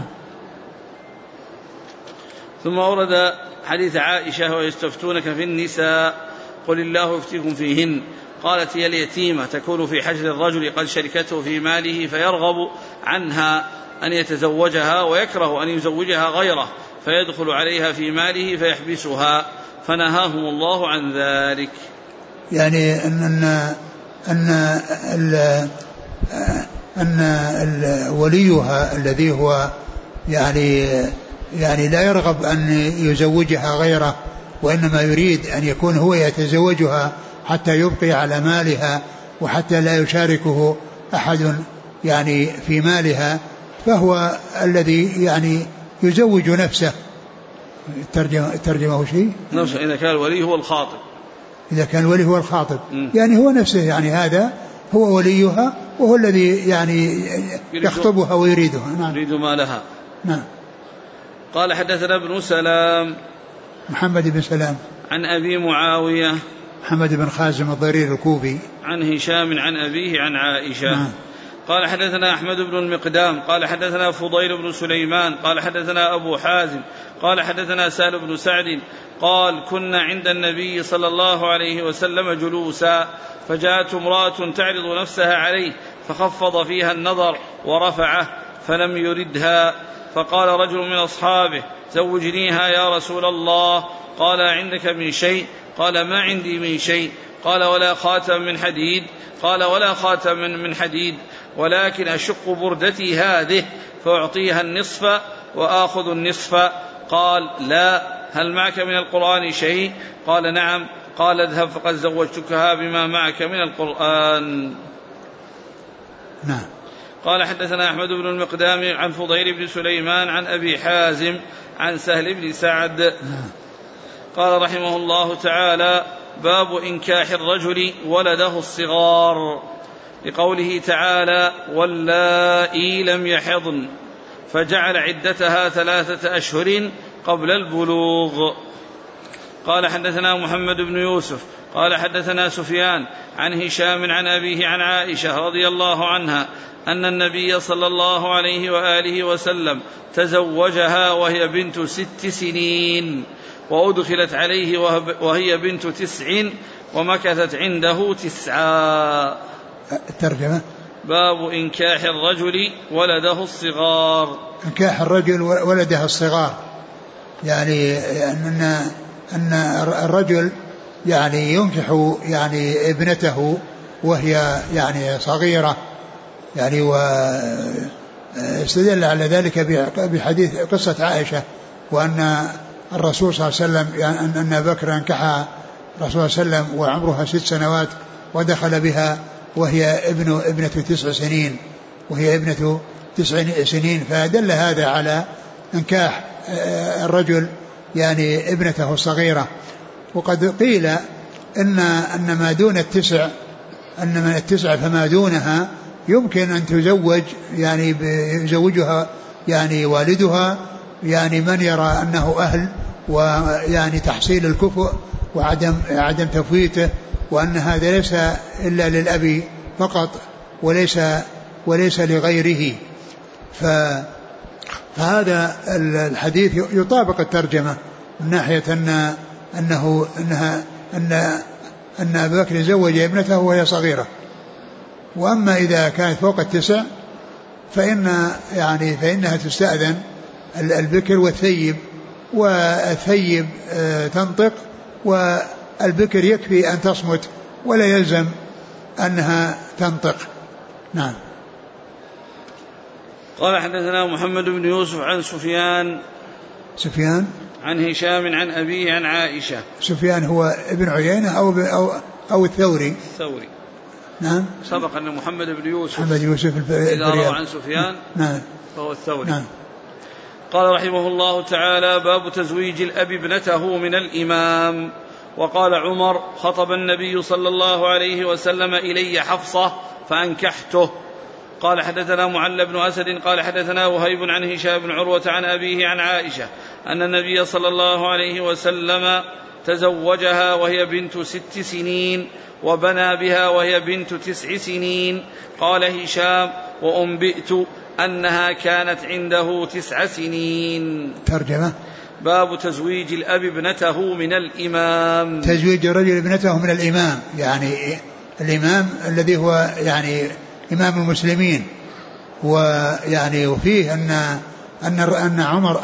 ثم ورد حديث عائشة ويستفتونك في النساء قل الله يفتيكم فيهن، قالت هي اليتيمة تكون في حجر الرجل قد شركته في ماله فيرغب عنها أن يتزوجها ويكره أن يزوجها غيره فيدخل عليها في ماله فيحبسها، فنهاهم الله عن ذلك. يعني أن وليها الذي هو يعني لا يرغب أن يزوجها غيره، وإنما يريد أن يكون هو يتزوجها حتى يبقي على مالها وحتى لا يشاركه أحد يعني في مالها، فهو الذي يعني يزوج نفسه. ترجمه شيء نفسه إذا كان الولي هو الخاطب، إذا كان الولي هو الخاطب يعني هو نفسه، يعني هذا هو وليها وهو الذي يعني يخطبها ويريدها. نعم. يريد مالها. نعم. قال حدثنا ابن سلام محمد بن سلام عن أبي معاوية محمد بن خازم الضرير الكوفي عن هشام عن أبيه عن عائشة. نعم. قال حدثنا أحمد بن المقدام قال حدثنا فضيل بن سليمان قال حدثنا أبو حازم قال حدثنا سهل بن سعد قال كنا عند النبي صلى الله عليه وسلم جلوسا فجاءت امرأة تعرض نفسها عليه فخفض فيها النظر ورفعه فلم يردها، فقال رجل من أصحابه زوجنيها يا رسول الله، قال عندك من شيء؟ قال ما عندي من شيء، قال ولا خاتم من حديد؟ قال ولا خاتم من حديد، ولكن أشق بردتي هذه فأعطيها النصف وآخذ النصف. قال لا، هل معك من القرآن شيء؟ قال نعم. قال اذهب فقد زوجتكها بما معك من القرآن. نعم. قال حدثنا أحمد بن المقدام عن فضيل بن سليمان عن أبي حازم عن سهل بن سعد. قال رحمه الله تعالى: باب إنكاح الرجل ولده الصغار، لقوله تعالى: واللائي لم يحضن، فجعل عدتها 3 أشهر قبل البلوغ. قال حدثنا محمد بن يوسف قال حدثنا سفيان عن هشام عن أبيه عن عائشة رضي الله عنها أن النبي صلى الله عليه وآله وسلم تزوجها وهي بنت 6 سنين، وأدخلت عليه وهي بنت 9، ومكثت عنده 9. الترجمة: باب إنكاح الرجل ولده الصغار. إنكاح الرجل ولده الصغار، يعني أن الرجل يعني ينكح يعني ابنته وهي يعني صغيرة، يعني واستدل على ذلك بحديث قصة عائشة، وأن الرسول صلى الله عليه وسلم يعني أن أبا بكر انكح الرسول صلى الله عليه وسلم وعمرها 6 سنوات ودخل بها وهي ابنة 9 سنين، وهي ابنة 9 سنين، فدل هذا على انكاح الرجل يعني ابنته الصغيرة. وقد قيل أن ما دون 9، أن من 9 فما دونها يمكن أن تزوج، يعني يزوجها يعني والدها، يعني من يرى أنه أهل ويعني تحصيل الكفء وعدم تفويته، وأن هذا ليس إلا للأب فقط وليس لغيره. فهذا الحديث يطابق الترجمة من ناحية أن أبا بكر زوج ابنته وهي صغيرة. وأما إذا كانت فوق 9 فإنها تستأذن البكر والثيب، والثيب تنطق، والبكر يكفي أن تصمت ولا يلزم أنها تنطق. نعم. قال حدثنا محمد بن يوسف عن سفيان عن هشام عن أبيه عن عائشة. سفيان هو ابن عيينة أو الثوري. نعم. سبق أن محمد بن يوسف إذا روى عن سفيان نعم فهو الثوري. نعم. قال رحمه الله تعالى: باب تزويج الأب ابنته من الإمام. وقال عمر: خطب النبي صلى الله عليه وسلم إلي حفصة فأنكحته. قال حدثنا معل بن أسد قال حدثنا وهيب عن هشام بن عروة عن أبيه عن عائشة أن النبي صلى الله عليه وسلم تزوجها وهي بنت 6 سنين، وبنى بها وهي بنت 9 سنين. قال هشام: وأنبئت أنها كانت عنده 9 سنين. ترجمة: باب تزويج الأب ابنته من الإمام. تزويج الرجل ابنته من الإمام، يعني الإمام الذي هو يعني إمام المسلمين. ويعني وفيه أن عمر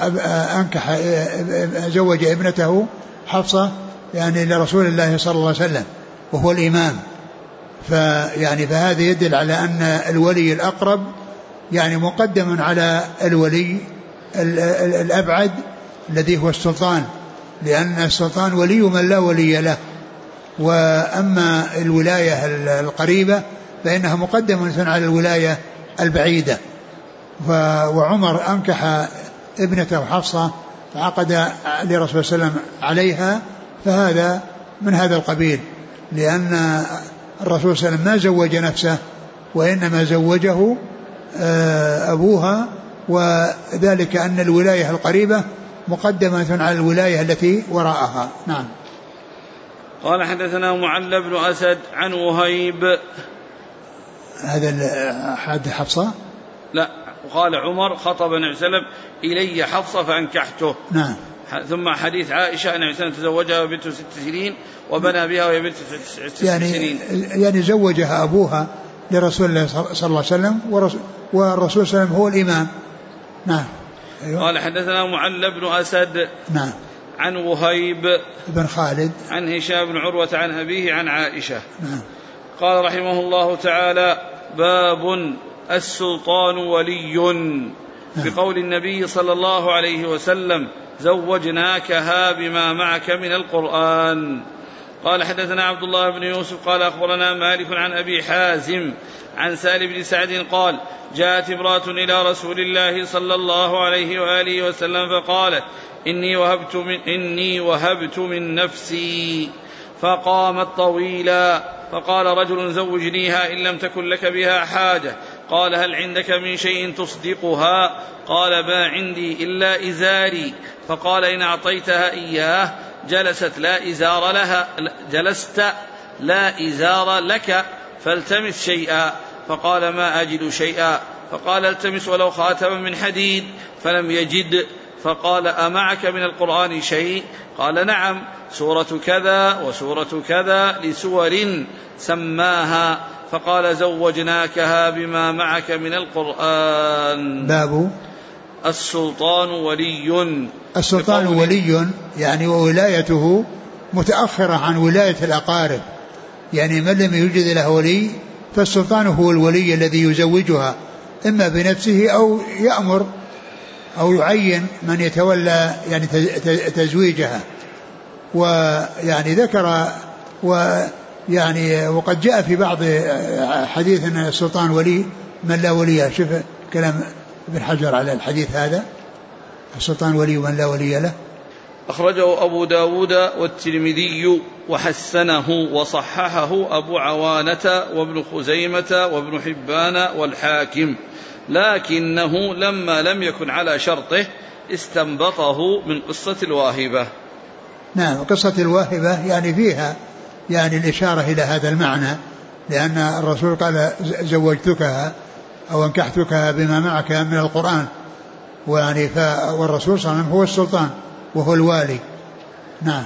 زوج ابنته حفصة يعني لرسول الله صلى الله عليه وسلم وهو الإمام. فهذا يدل على أن الولي الأقرب يعني مقدم على الولي الأبعد الذي هو السلطان، لأن السلطان ولي من لا ولي له. وأما الولاية القريبة فإنها مقدمة على الولاية البعيدة. وعمر أنكح ابنته حفصة فعقد لرسول صلى الله عليه وسلم عليها، فهذا من هذا القبيل، لأن الرسول صلى الله عليه وسلم ما زوج نفسه وإنما زوجه أبوها، وذلك أن الولاية القريبة مقدمة على الولاية التي وراءها. نعم. قال حدثنا معل بن أسد عن وهيب. هذا حد حفصة؟ لا، وقال عمر: خطب النبي صلى الله عليه وسلم إلي حفصة فأنكحته. نعم. ثم حديث عائشة أن النبي تزوجها بنت 6 سنين وبنى بها وهي بنت 9 سنين، يعني زوجها أبوها لرسول الله صلى الله عليه وسلم، والرسول صلى الله عليه وسلم هو الإمام. نعم. أيوة. قال حدثنا معل بن أسد. نعم. عن وهيب بن خالد عن هشام بن عروة عن أبيه عن عائشة. قال رحمه الله تعالى: باب السلطان ولي. بقول النبي صلى الله عليه وسلم: زوجناكها بما معك من القرآن. قال حدثنا عبد الله بن يوسف قال أخبرنا مالك عن أبي حازم عن سالم بن سعد قال: جاءت امرأة إلى رسول الله صلى الله عليه وآله وسلم فقالت: إني وهبت من نفسي. فقامت طويلا، فقال رجل: زوجنيها إن لم تكن لك بها حاجة. قال: هل عندك من شيء تصدقها؟ قال: ما عندي إلا إزاري. فقال: إن أعطيتها إياه جلست لا إزار لك فالتمس شيئا. فقال: ما أجد شيئا. فقال: التمس ولو خاتما من حديد. فلم يجد. فقال: أمعك من القرآن شيء؟ قال: نعم، سورة كذا وسورة كذا لسور سماها. فقال: زوجناكها بما معك من القرآن. باب السلطان ولي. السلطان ولي يعني وولايته متأخرة عن ولاية الأقارب، يعني من لم يوجد له ولي فالسلطان هو الولي الذي يزوجها إما بنفسه أو يأمر أو يعين من يتولى يعني تزويجها. ويعني ذكر ويعني وقد جاء في بعض حديث أن السلطان ولي من لا ولي. شوف كلام ابن حجر على الحديث هذا: السلطان ولي من لا ولي له. أخرجه أبو داود والترمذي وحسنه وصححه أبو عوانة وابن خزيمة وابن حبان والحاكم، لكنه لما لم يكن على شرطه استنبطه من قصة الواهبة. نعم، قصة الواهبة يعني فيها يعني الإشارة إلى هذا المعنى، لأن الرسول قال: زوجتكها أو انكحتكها بما معك من القرآن، ويعني والرسول صلى الله عليه وسلم هو السلطان وهو الوالي. نعم.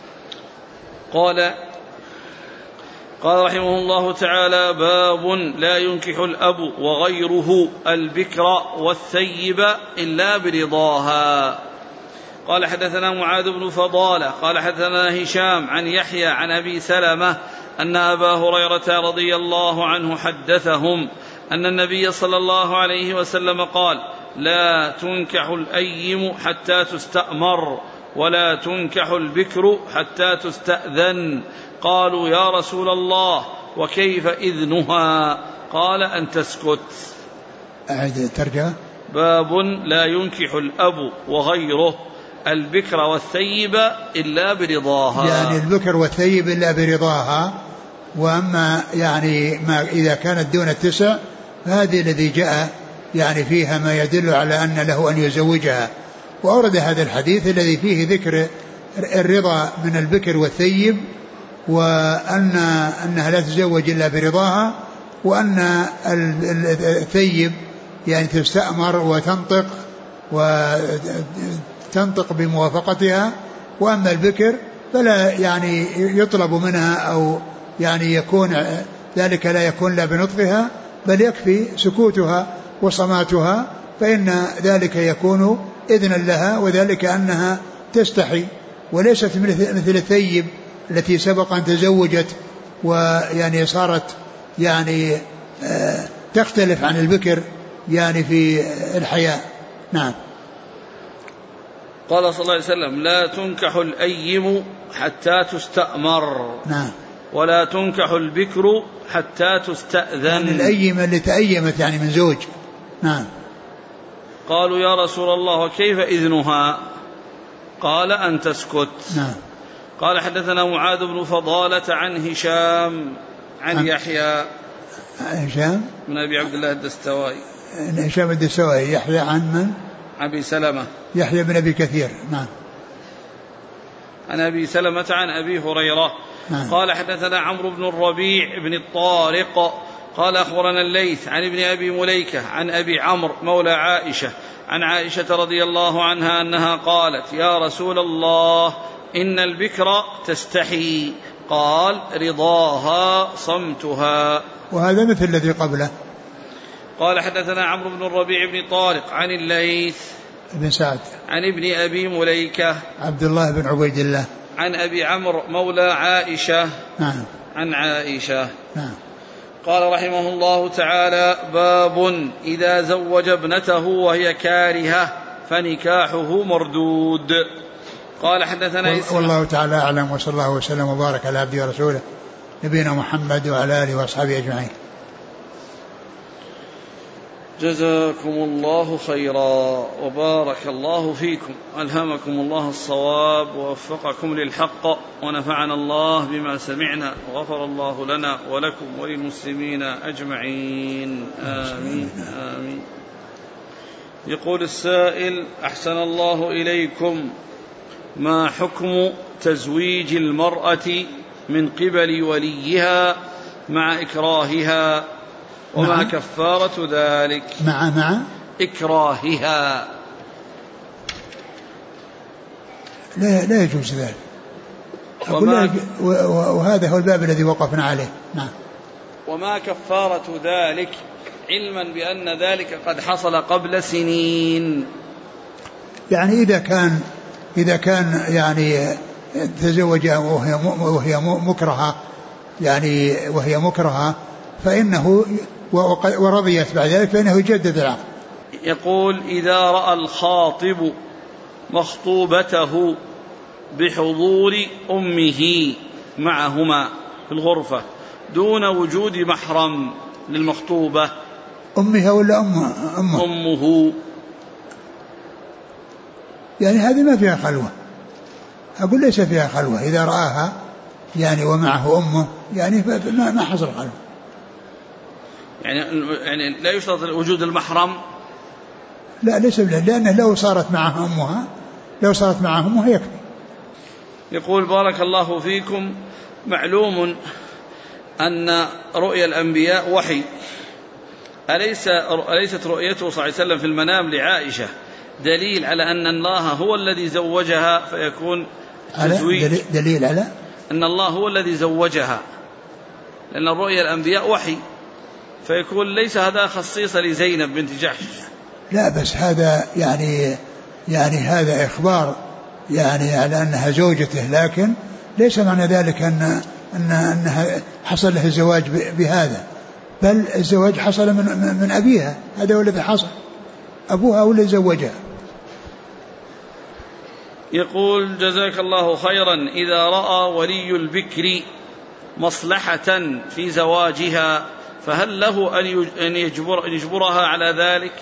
قال رحمه الله تعالى: باب لا ينكح الأب وغيره البكر والثيب إلا برضاها. قال حدثنا معاذ بن فضالة قال حدثنا هشام عن يحيى عن أبي سلمة أن أبا هريرة رضي الله عنه حدثهم أن النبي صلى الله عليه وسلم قال: لا تنكح الأيم حتى تستأمر ولا تنكح البكر حتى تستأذن. قالوا: يا رسول الله وكيف إذنها؟ قال: أن تسكت. أعد الترجمة. باب لا ينكح الأب وغيره البكر والثيب إلا برضاها، يعني البكر والثيب إلا برضاها. وأما يعني ما إذا كانت دون 9 فهذه الذي جاء يعني فيها ما يدل على أن له أن يزوجها. وأورد هذا الحديث الذي فيه ذكر الرضا من البكر والثيب، وأنها لا تزوج إلا برضاها، وأن الثيب يعني تستأمر وتنطق بموافقتها، وأما البكر فلا يعني يطلب منها أو يعني يكون ذلك لا يكون لا بنطقها، بل يكفي سكوتها وصماتها، فإن ذلك يكون إذنا لها، وذلك أنها تستحي وليست مثل الثيب التي سبق أن تزوجت ويعني صارت يعني تختلف عن البكر يعني في الحياة. نعم. قال صلى الله عليه وسلم: لا تنكح الأيم حتى تستأمر. نعم. ولا تنكح البكر حتى تستأذن. يعني الأيم اللي تأيمت يعني من زوج. نعم. قالوا: يا رسول الله كيف إذنها؟ قال: أن تسكت. نعم. قال حدثنا معاذ بن فضالة عن هشام عن يحيى. هشام من أبي عبد الله الدستوائي. هشام الدستوائي. يحيى عن من؟ أبي سلمة. يحيى بن أبي كثير. نعم. عن أبي سلمة عن أبي هريرة. نعم. قال حدثنا عمرو بن الربيع بن الطارق قال أخبرنا الليث عن ابن أبي مليكة عن أبي عمرو مولى عائشة عن عائشة رضي الله عنها أنها قالت: يا رسول الله إن البكر تستحي. قال: رضاها صمتها. وهذا مثل الذي قبله. قال حدثنا عمرو بن الربيع بن طارق عن الليث بن سعد. عن ابن أبي مليكة عبد الله بن عبيد الله. عن أبي عمرو مولى عائشة. نعم. عن عائشة. نعم. قال رحمه الله تعالى: باب إذا زوج ابنته وهي كارهة فنكاحه مردود. قال حدثنا والله تعالى أعلم، وصلى الله وسلم وبارك على عبده ورسوله نبينا محمد وعلى آله وأصحابه أجمعين. جزاكم الله خيرا وبارك الله فيكم، ألهمكم الله الصواب ووفقكم للحق، ونفعنا الله بما سمعنا، وغفر الله لنا ولكم وللمسلمين أجمعين، آمين آمين. يقول السائل: أحسن الله إليكم، ما حكم تزويج المرأة من قبل وليها مع إكراهها، وما كفارة ذلك؟ مع إكراهها. لا يجوز ذلك. وهذا هو الباب الذي وقفنا عليه. نعم. وما كفارة ذلك، علما بأن ذلك قد حصل قبل سنين. يعني إذا كان يعني تزوجها وهي مكرهة، يعني وهي مكرهة، فإنه ورضيت بعد ذلك فإنه يجدد العقد. يقول: إذا رأى الخاطب مخطوبته بحضور أمه معهما في الغرفة دون وجود محرم للمخطوبة. أمها ولا أمه. يعني هذه ما فيها خلوة، أقول ليس فيها خلوة. إذا رآها يعني ومعه أمه يعني ما حصل خلوة. يعني لا يشترط وجود المحرم. لا ليس، لأنه لو صارت معها أمها يكفي. يقول: بارك الله فيكم، معلوم أن رؤيا الأنبياء وحي، أليست رؤيته صلى الله عليه وسلم في المنام لعائشة دليل على أن الله هو الذي زوجها فيكون تزويج؟ دليل على أن الله هو الذي زوجها، لأن رؤيا الأنبياء وحي، فيكون ليس هذا خصيصة لزينب بنت جحش. لا بس هذا يعني هذا إخبار يعني على أنها زوجته، لكن ليس معنى ذلك أنها حصل له الزواج بهذا، بل الزواج حصل من أبيها، هذا هو الذي حصل، أبوها هو الذي زوجها. يقول: جزاك الله خيرا، إذا رأى ولي البكر مصلحة في زواجها فهل له أن يجبرها على ذلك؟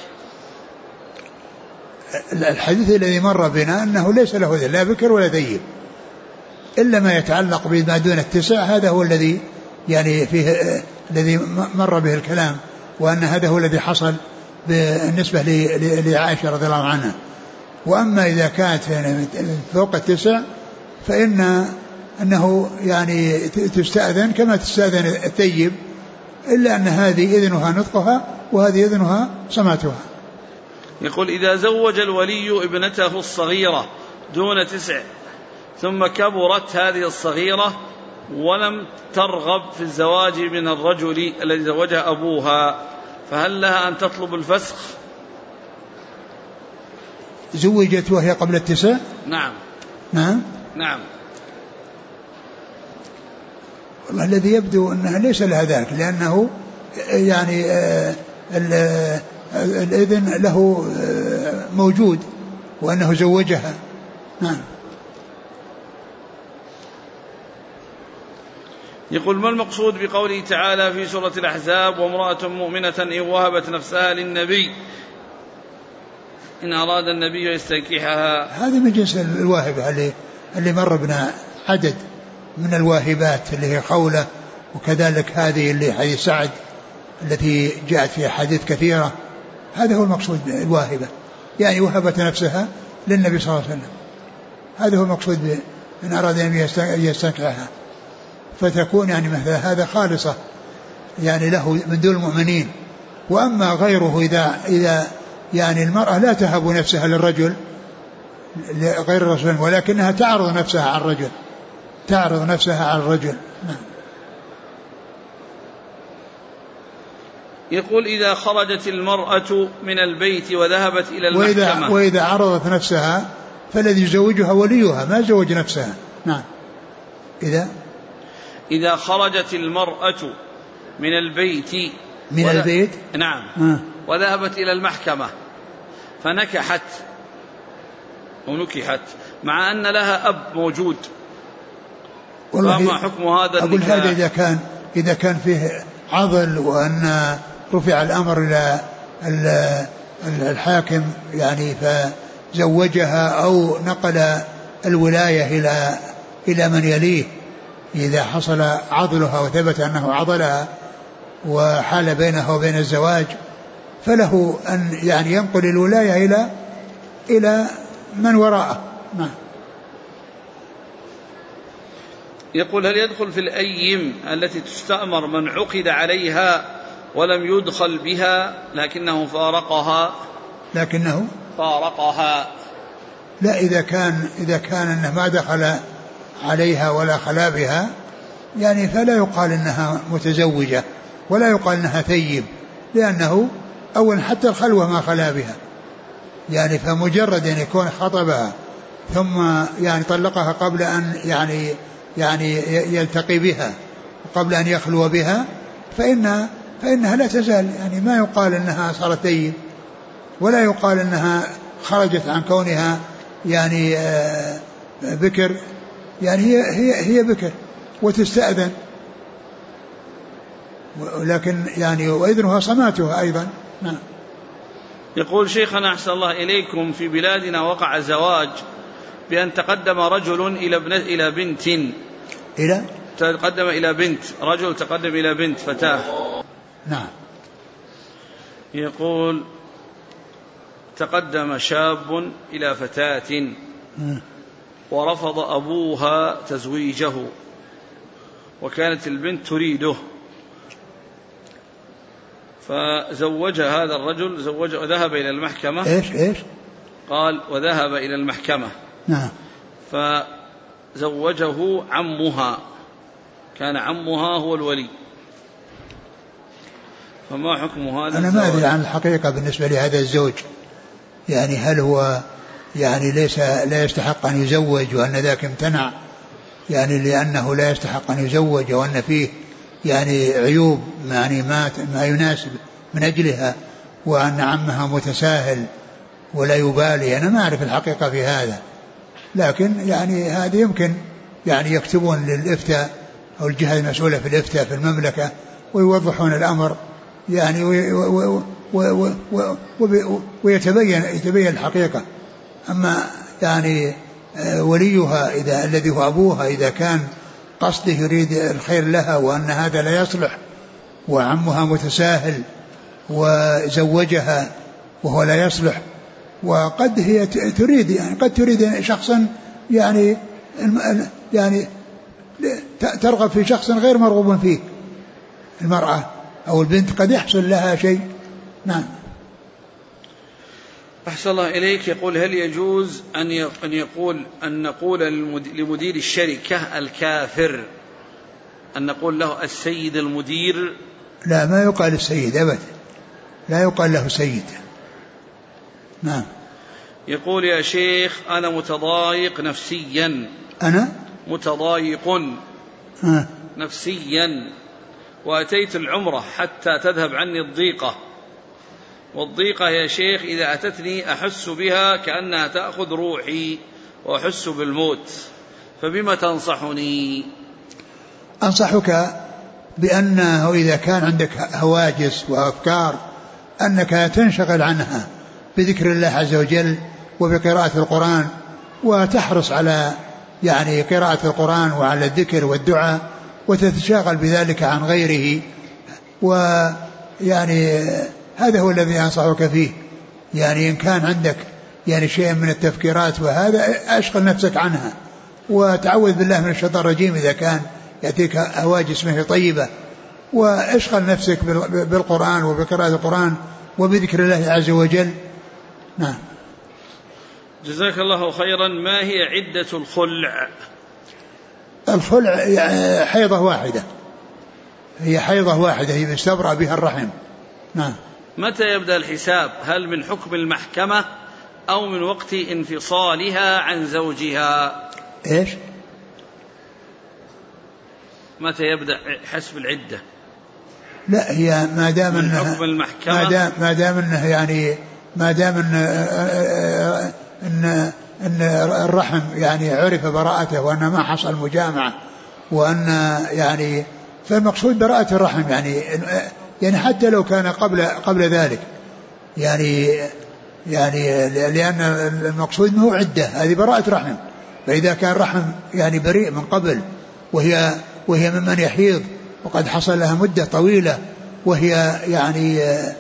الحديث الذي مر بنا أنه ليس له لا بكر ولا ثيب، إلا ما يتعلق بما دون التسع، هذا هو الذي يعني فيه الذي مر به الكلام، وأن هذا هو الذي حصل بالنسبة لعائشة رضي الله عنها. وأما إذا كانت يعني فوق التسع فإنه يعني تستأذن كما تستأذن الثيب، إلا أن هذه إذنها نطقها وهذه إذنها صماتها. يقول: إذا زوج الولي ابنته الصغيرة دون 9 ثم كبرت هذه الصغيرة ولم ترغب في الزواج من الرجل الذي زوجها أبوها، فهل لها أن تطلب الفسخ؟ زوجت وهي قبل 9؟ نعم. والله الذي يبدو أنها ليس لها ذلك، لأنه يعني الإذن له موجود وأنه زوجها. نعم. يقول: ما المقصود بقوله تعالى في سورة الأحزاب: وامرأة مؤمنة إن وهبت نفسها للنبي إن أراد النبي يستنكحها؟ هذه من جنس الواهبة اللي مر بنا عدد من الواهبات اللي هي خولة، وكذلك هذه اللي حديث سعد التي جاءت في حديث كثيرة. هذا هو المقصود الواهبة، يعني وهبت نفسها للنبي صلى الله عليه وسلم، هذا هو المقصود إن أراد أن يستنكحها، فتكون يعني مثل هذا خالصة يعني له من دون المؤمنين. وأما غيره إذا يعني المرأة لا تهب نفسها للرجل غير الرجل، ولكنها تعرض نفسها على الرجل. نعم. يقول إذا خرجت المرأة من البيت وذهبت إلى المحكمة وإذا عرضت نفسها فالذي يزوجها وليها ما زوج نفسها. نعم. إذا خرجت المرأة من البيت البيت نعم وذهبت إلى المحكمة فنكحت مع أن لها أب موجود، فما حكم هذا أقول هذا إذا كان فيه عضل وأن رفع الأمر إلى الحاكم يعني فزوجها أو نقل الولاية إلى من يليه، إذا حصل عضلها وثبت أنه عضلها وحال بينها وبين الزواج فله أن يعني ينقل الولاية إلى من وراءه. نعم. يقول هل يدخل في الأيم التي تستأمر من عقد عليها ولم يدخل بها لكنه فارقها؟ لا، إذا كان أنه ما دخل عليها ولا خلا بها يعني فلا يقال أنها متزوجة ولا يقال أنها ثيب، لأنه أولا حتى الخلوة ما خلا بها يعني، فمجرد أن يكون خطبها ثم يعني طلقها قبل أن يعني يلتقي بها وقبل أن يخلو بها فإنها لا تزال يعني ما يقال أنها صارت ثيب ولا يقال أنها خرجت عن كونها يعني بكر، يعني هي بكر وتستأذن، ولكن يعني وإذنها صماتها أيضا. نعم. يقول شيخنا أحسن الله إليكم في بلادنا وقع زواج بأن تقدم رجل إلى بنت رجل تقدم إلى بنت فتاة. نعم. يقول تقدم شاب إلى فتاة ورفض أبوها تزويجه وكانت البنت تريده فزوج هذا الرجل وذهب إلى المحكمة. إيش قال وذهب إلى المحكمة. نعم. فزوجه عمها، كان عمها هو الولي، فما حكم هذا؟ أنا ما أدري عن الحقيقة بالنسبة لهذا الزوج، يعني هل هو يعني لا يستحق أن يزوج وأن ذاك امتنع يعني لأنه لا يستحق أن يزوج وأن فيه يعني عيوب يعني ما يناسب من أجلها، وأن عمها متساهل ولا يبالي. أنا ما أعرف الحقيقة في هذا، لكن يعني هذا يمكن يعني يكتبون للإفتاء أو الجهة المسؤولة في الإفتاء في المملكة ويوضحون الأمر يعني ويتبين الحقيقة. أما يعني وليها الذي هو أبوها إذا كان قصده يريد الخير لها وأن هذا لا يصلح وعمها متساهل وزوجها وهو لا يصلح، وقد هي تريد يعني قد تريد شخصا يعني ترغب في شخص غير مرغوب فيه، المرأة أو البنت قد يحصل لها شيء. نعم. أحسن الله إليك. يقول هل يجوز أن نقول لمدير الشركة الكافر أن نقول له السيد المدير؟ لا، ما يقال السيد أبدا، لا يقال له سيد. نعم. يقول يا شيخ أنا متضايق نفسيا. أنا متضايق نفسيا وأتيت العمرة حتى تذهب عني الضيقة، والضيقة يا شيخ إذا أتتني أحس بها كأنها تأخذ روحي وأحس بالموت، فبما تنصحني؟ أنصحك بأنه إذا كان عندك هواجس وأفكار أنك تنشغل عنها بذكر الله عز وجل وبقراءة القرآن، وتحرص على يعني قراءة القرآن وعلى الذكر والدعاء وتتشاغل بذلك عن غيره، ويعني هذا هو الذي أنصحك فيه. يعني إن كان عندك يعني شيء من التفكيرات وهذا أشغل نفسك عنها وتعوذ بالله من الشيطان الرجيم إذا كان يأتيك هواجس ما هي طيبة، واشغل نفسك بالقرآن وبقراءة القرآن وبذكر الله عز وجل. نعم. جزاك الله خيرا. ما هي عدة الخلع؟ الخلع حيضة واحدة، هي حيضة واحدة هي يستبرأ بها الرحم، نعم. متى يبدأ الحساب؟ هل من حكم المحكمة أو من وقت انفصالها عن زوجها؟ إيش؟ متى يبدأ حسب العدة؟ لا، هي ما دام من حكم المحكمة، ما دام انه يعني ما دام ان الرحم يعني عرف براءته وان ما حصل مجامعة وان يعني فالمقصود براءة الرحم يعني حتى لو كان قبل ذلك يعني لأن المقصود انه عدة، هذه براءة رحم. فإذا كان رحم يعني بريء من قبل وهي ممن يحيض وقد حصل لها مدة طويلة وهي يعني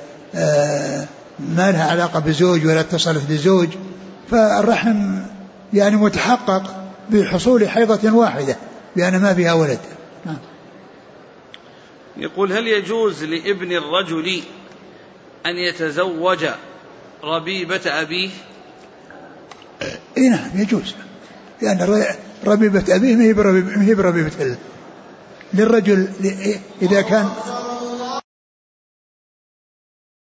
ما لها علاقة بزوج ولا اتصلت بزوج، فالرحم يعني متحقق بحصول حيضة واحدة لأن ما فيها ولد. يقول: هل يجوز لابن الرجل أن يتزوج ربيبة أبيه؟ نعم يجوز، لأن ربيبة أبيه ما هي بربيبة للرجل إذا كان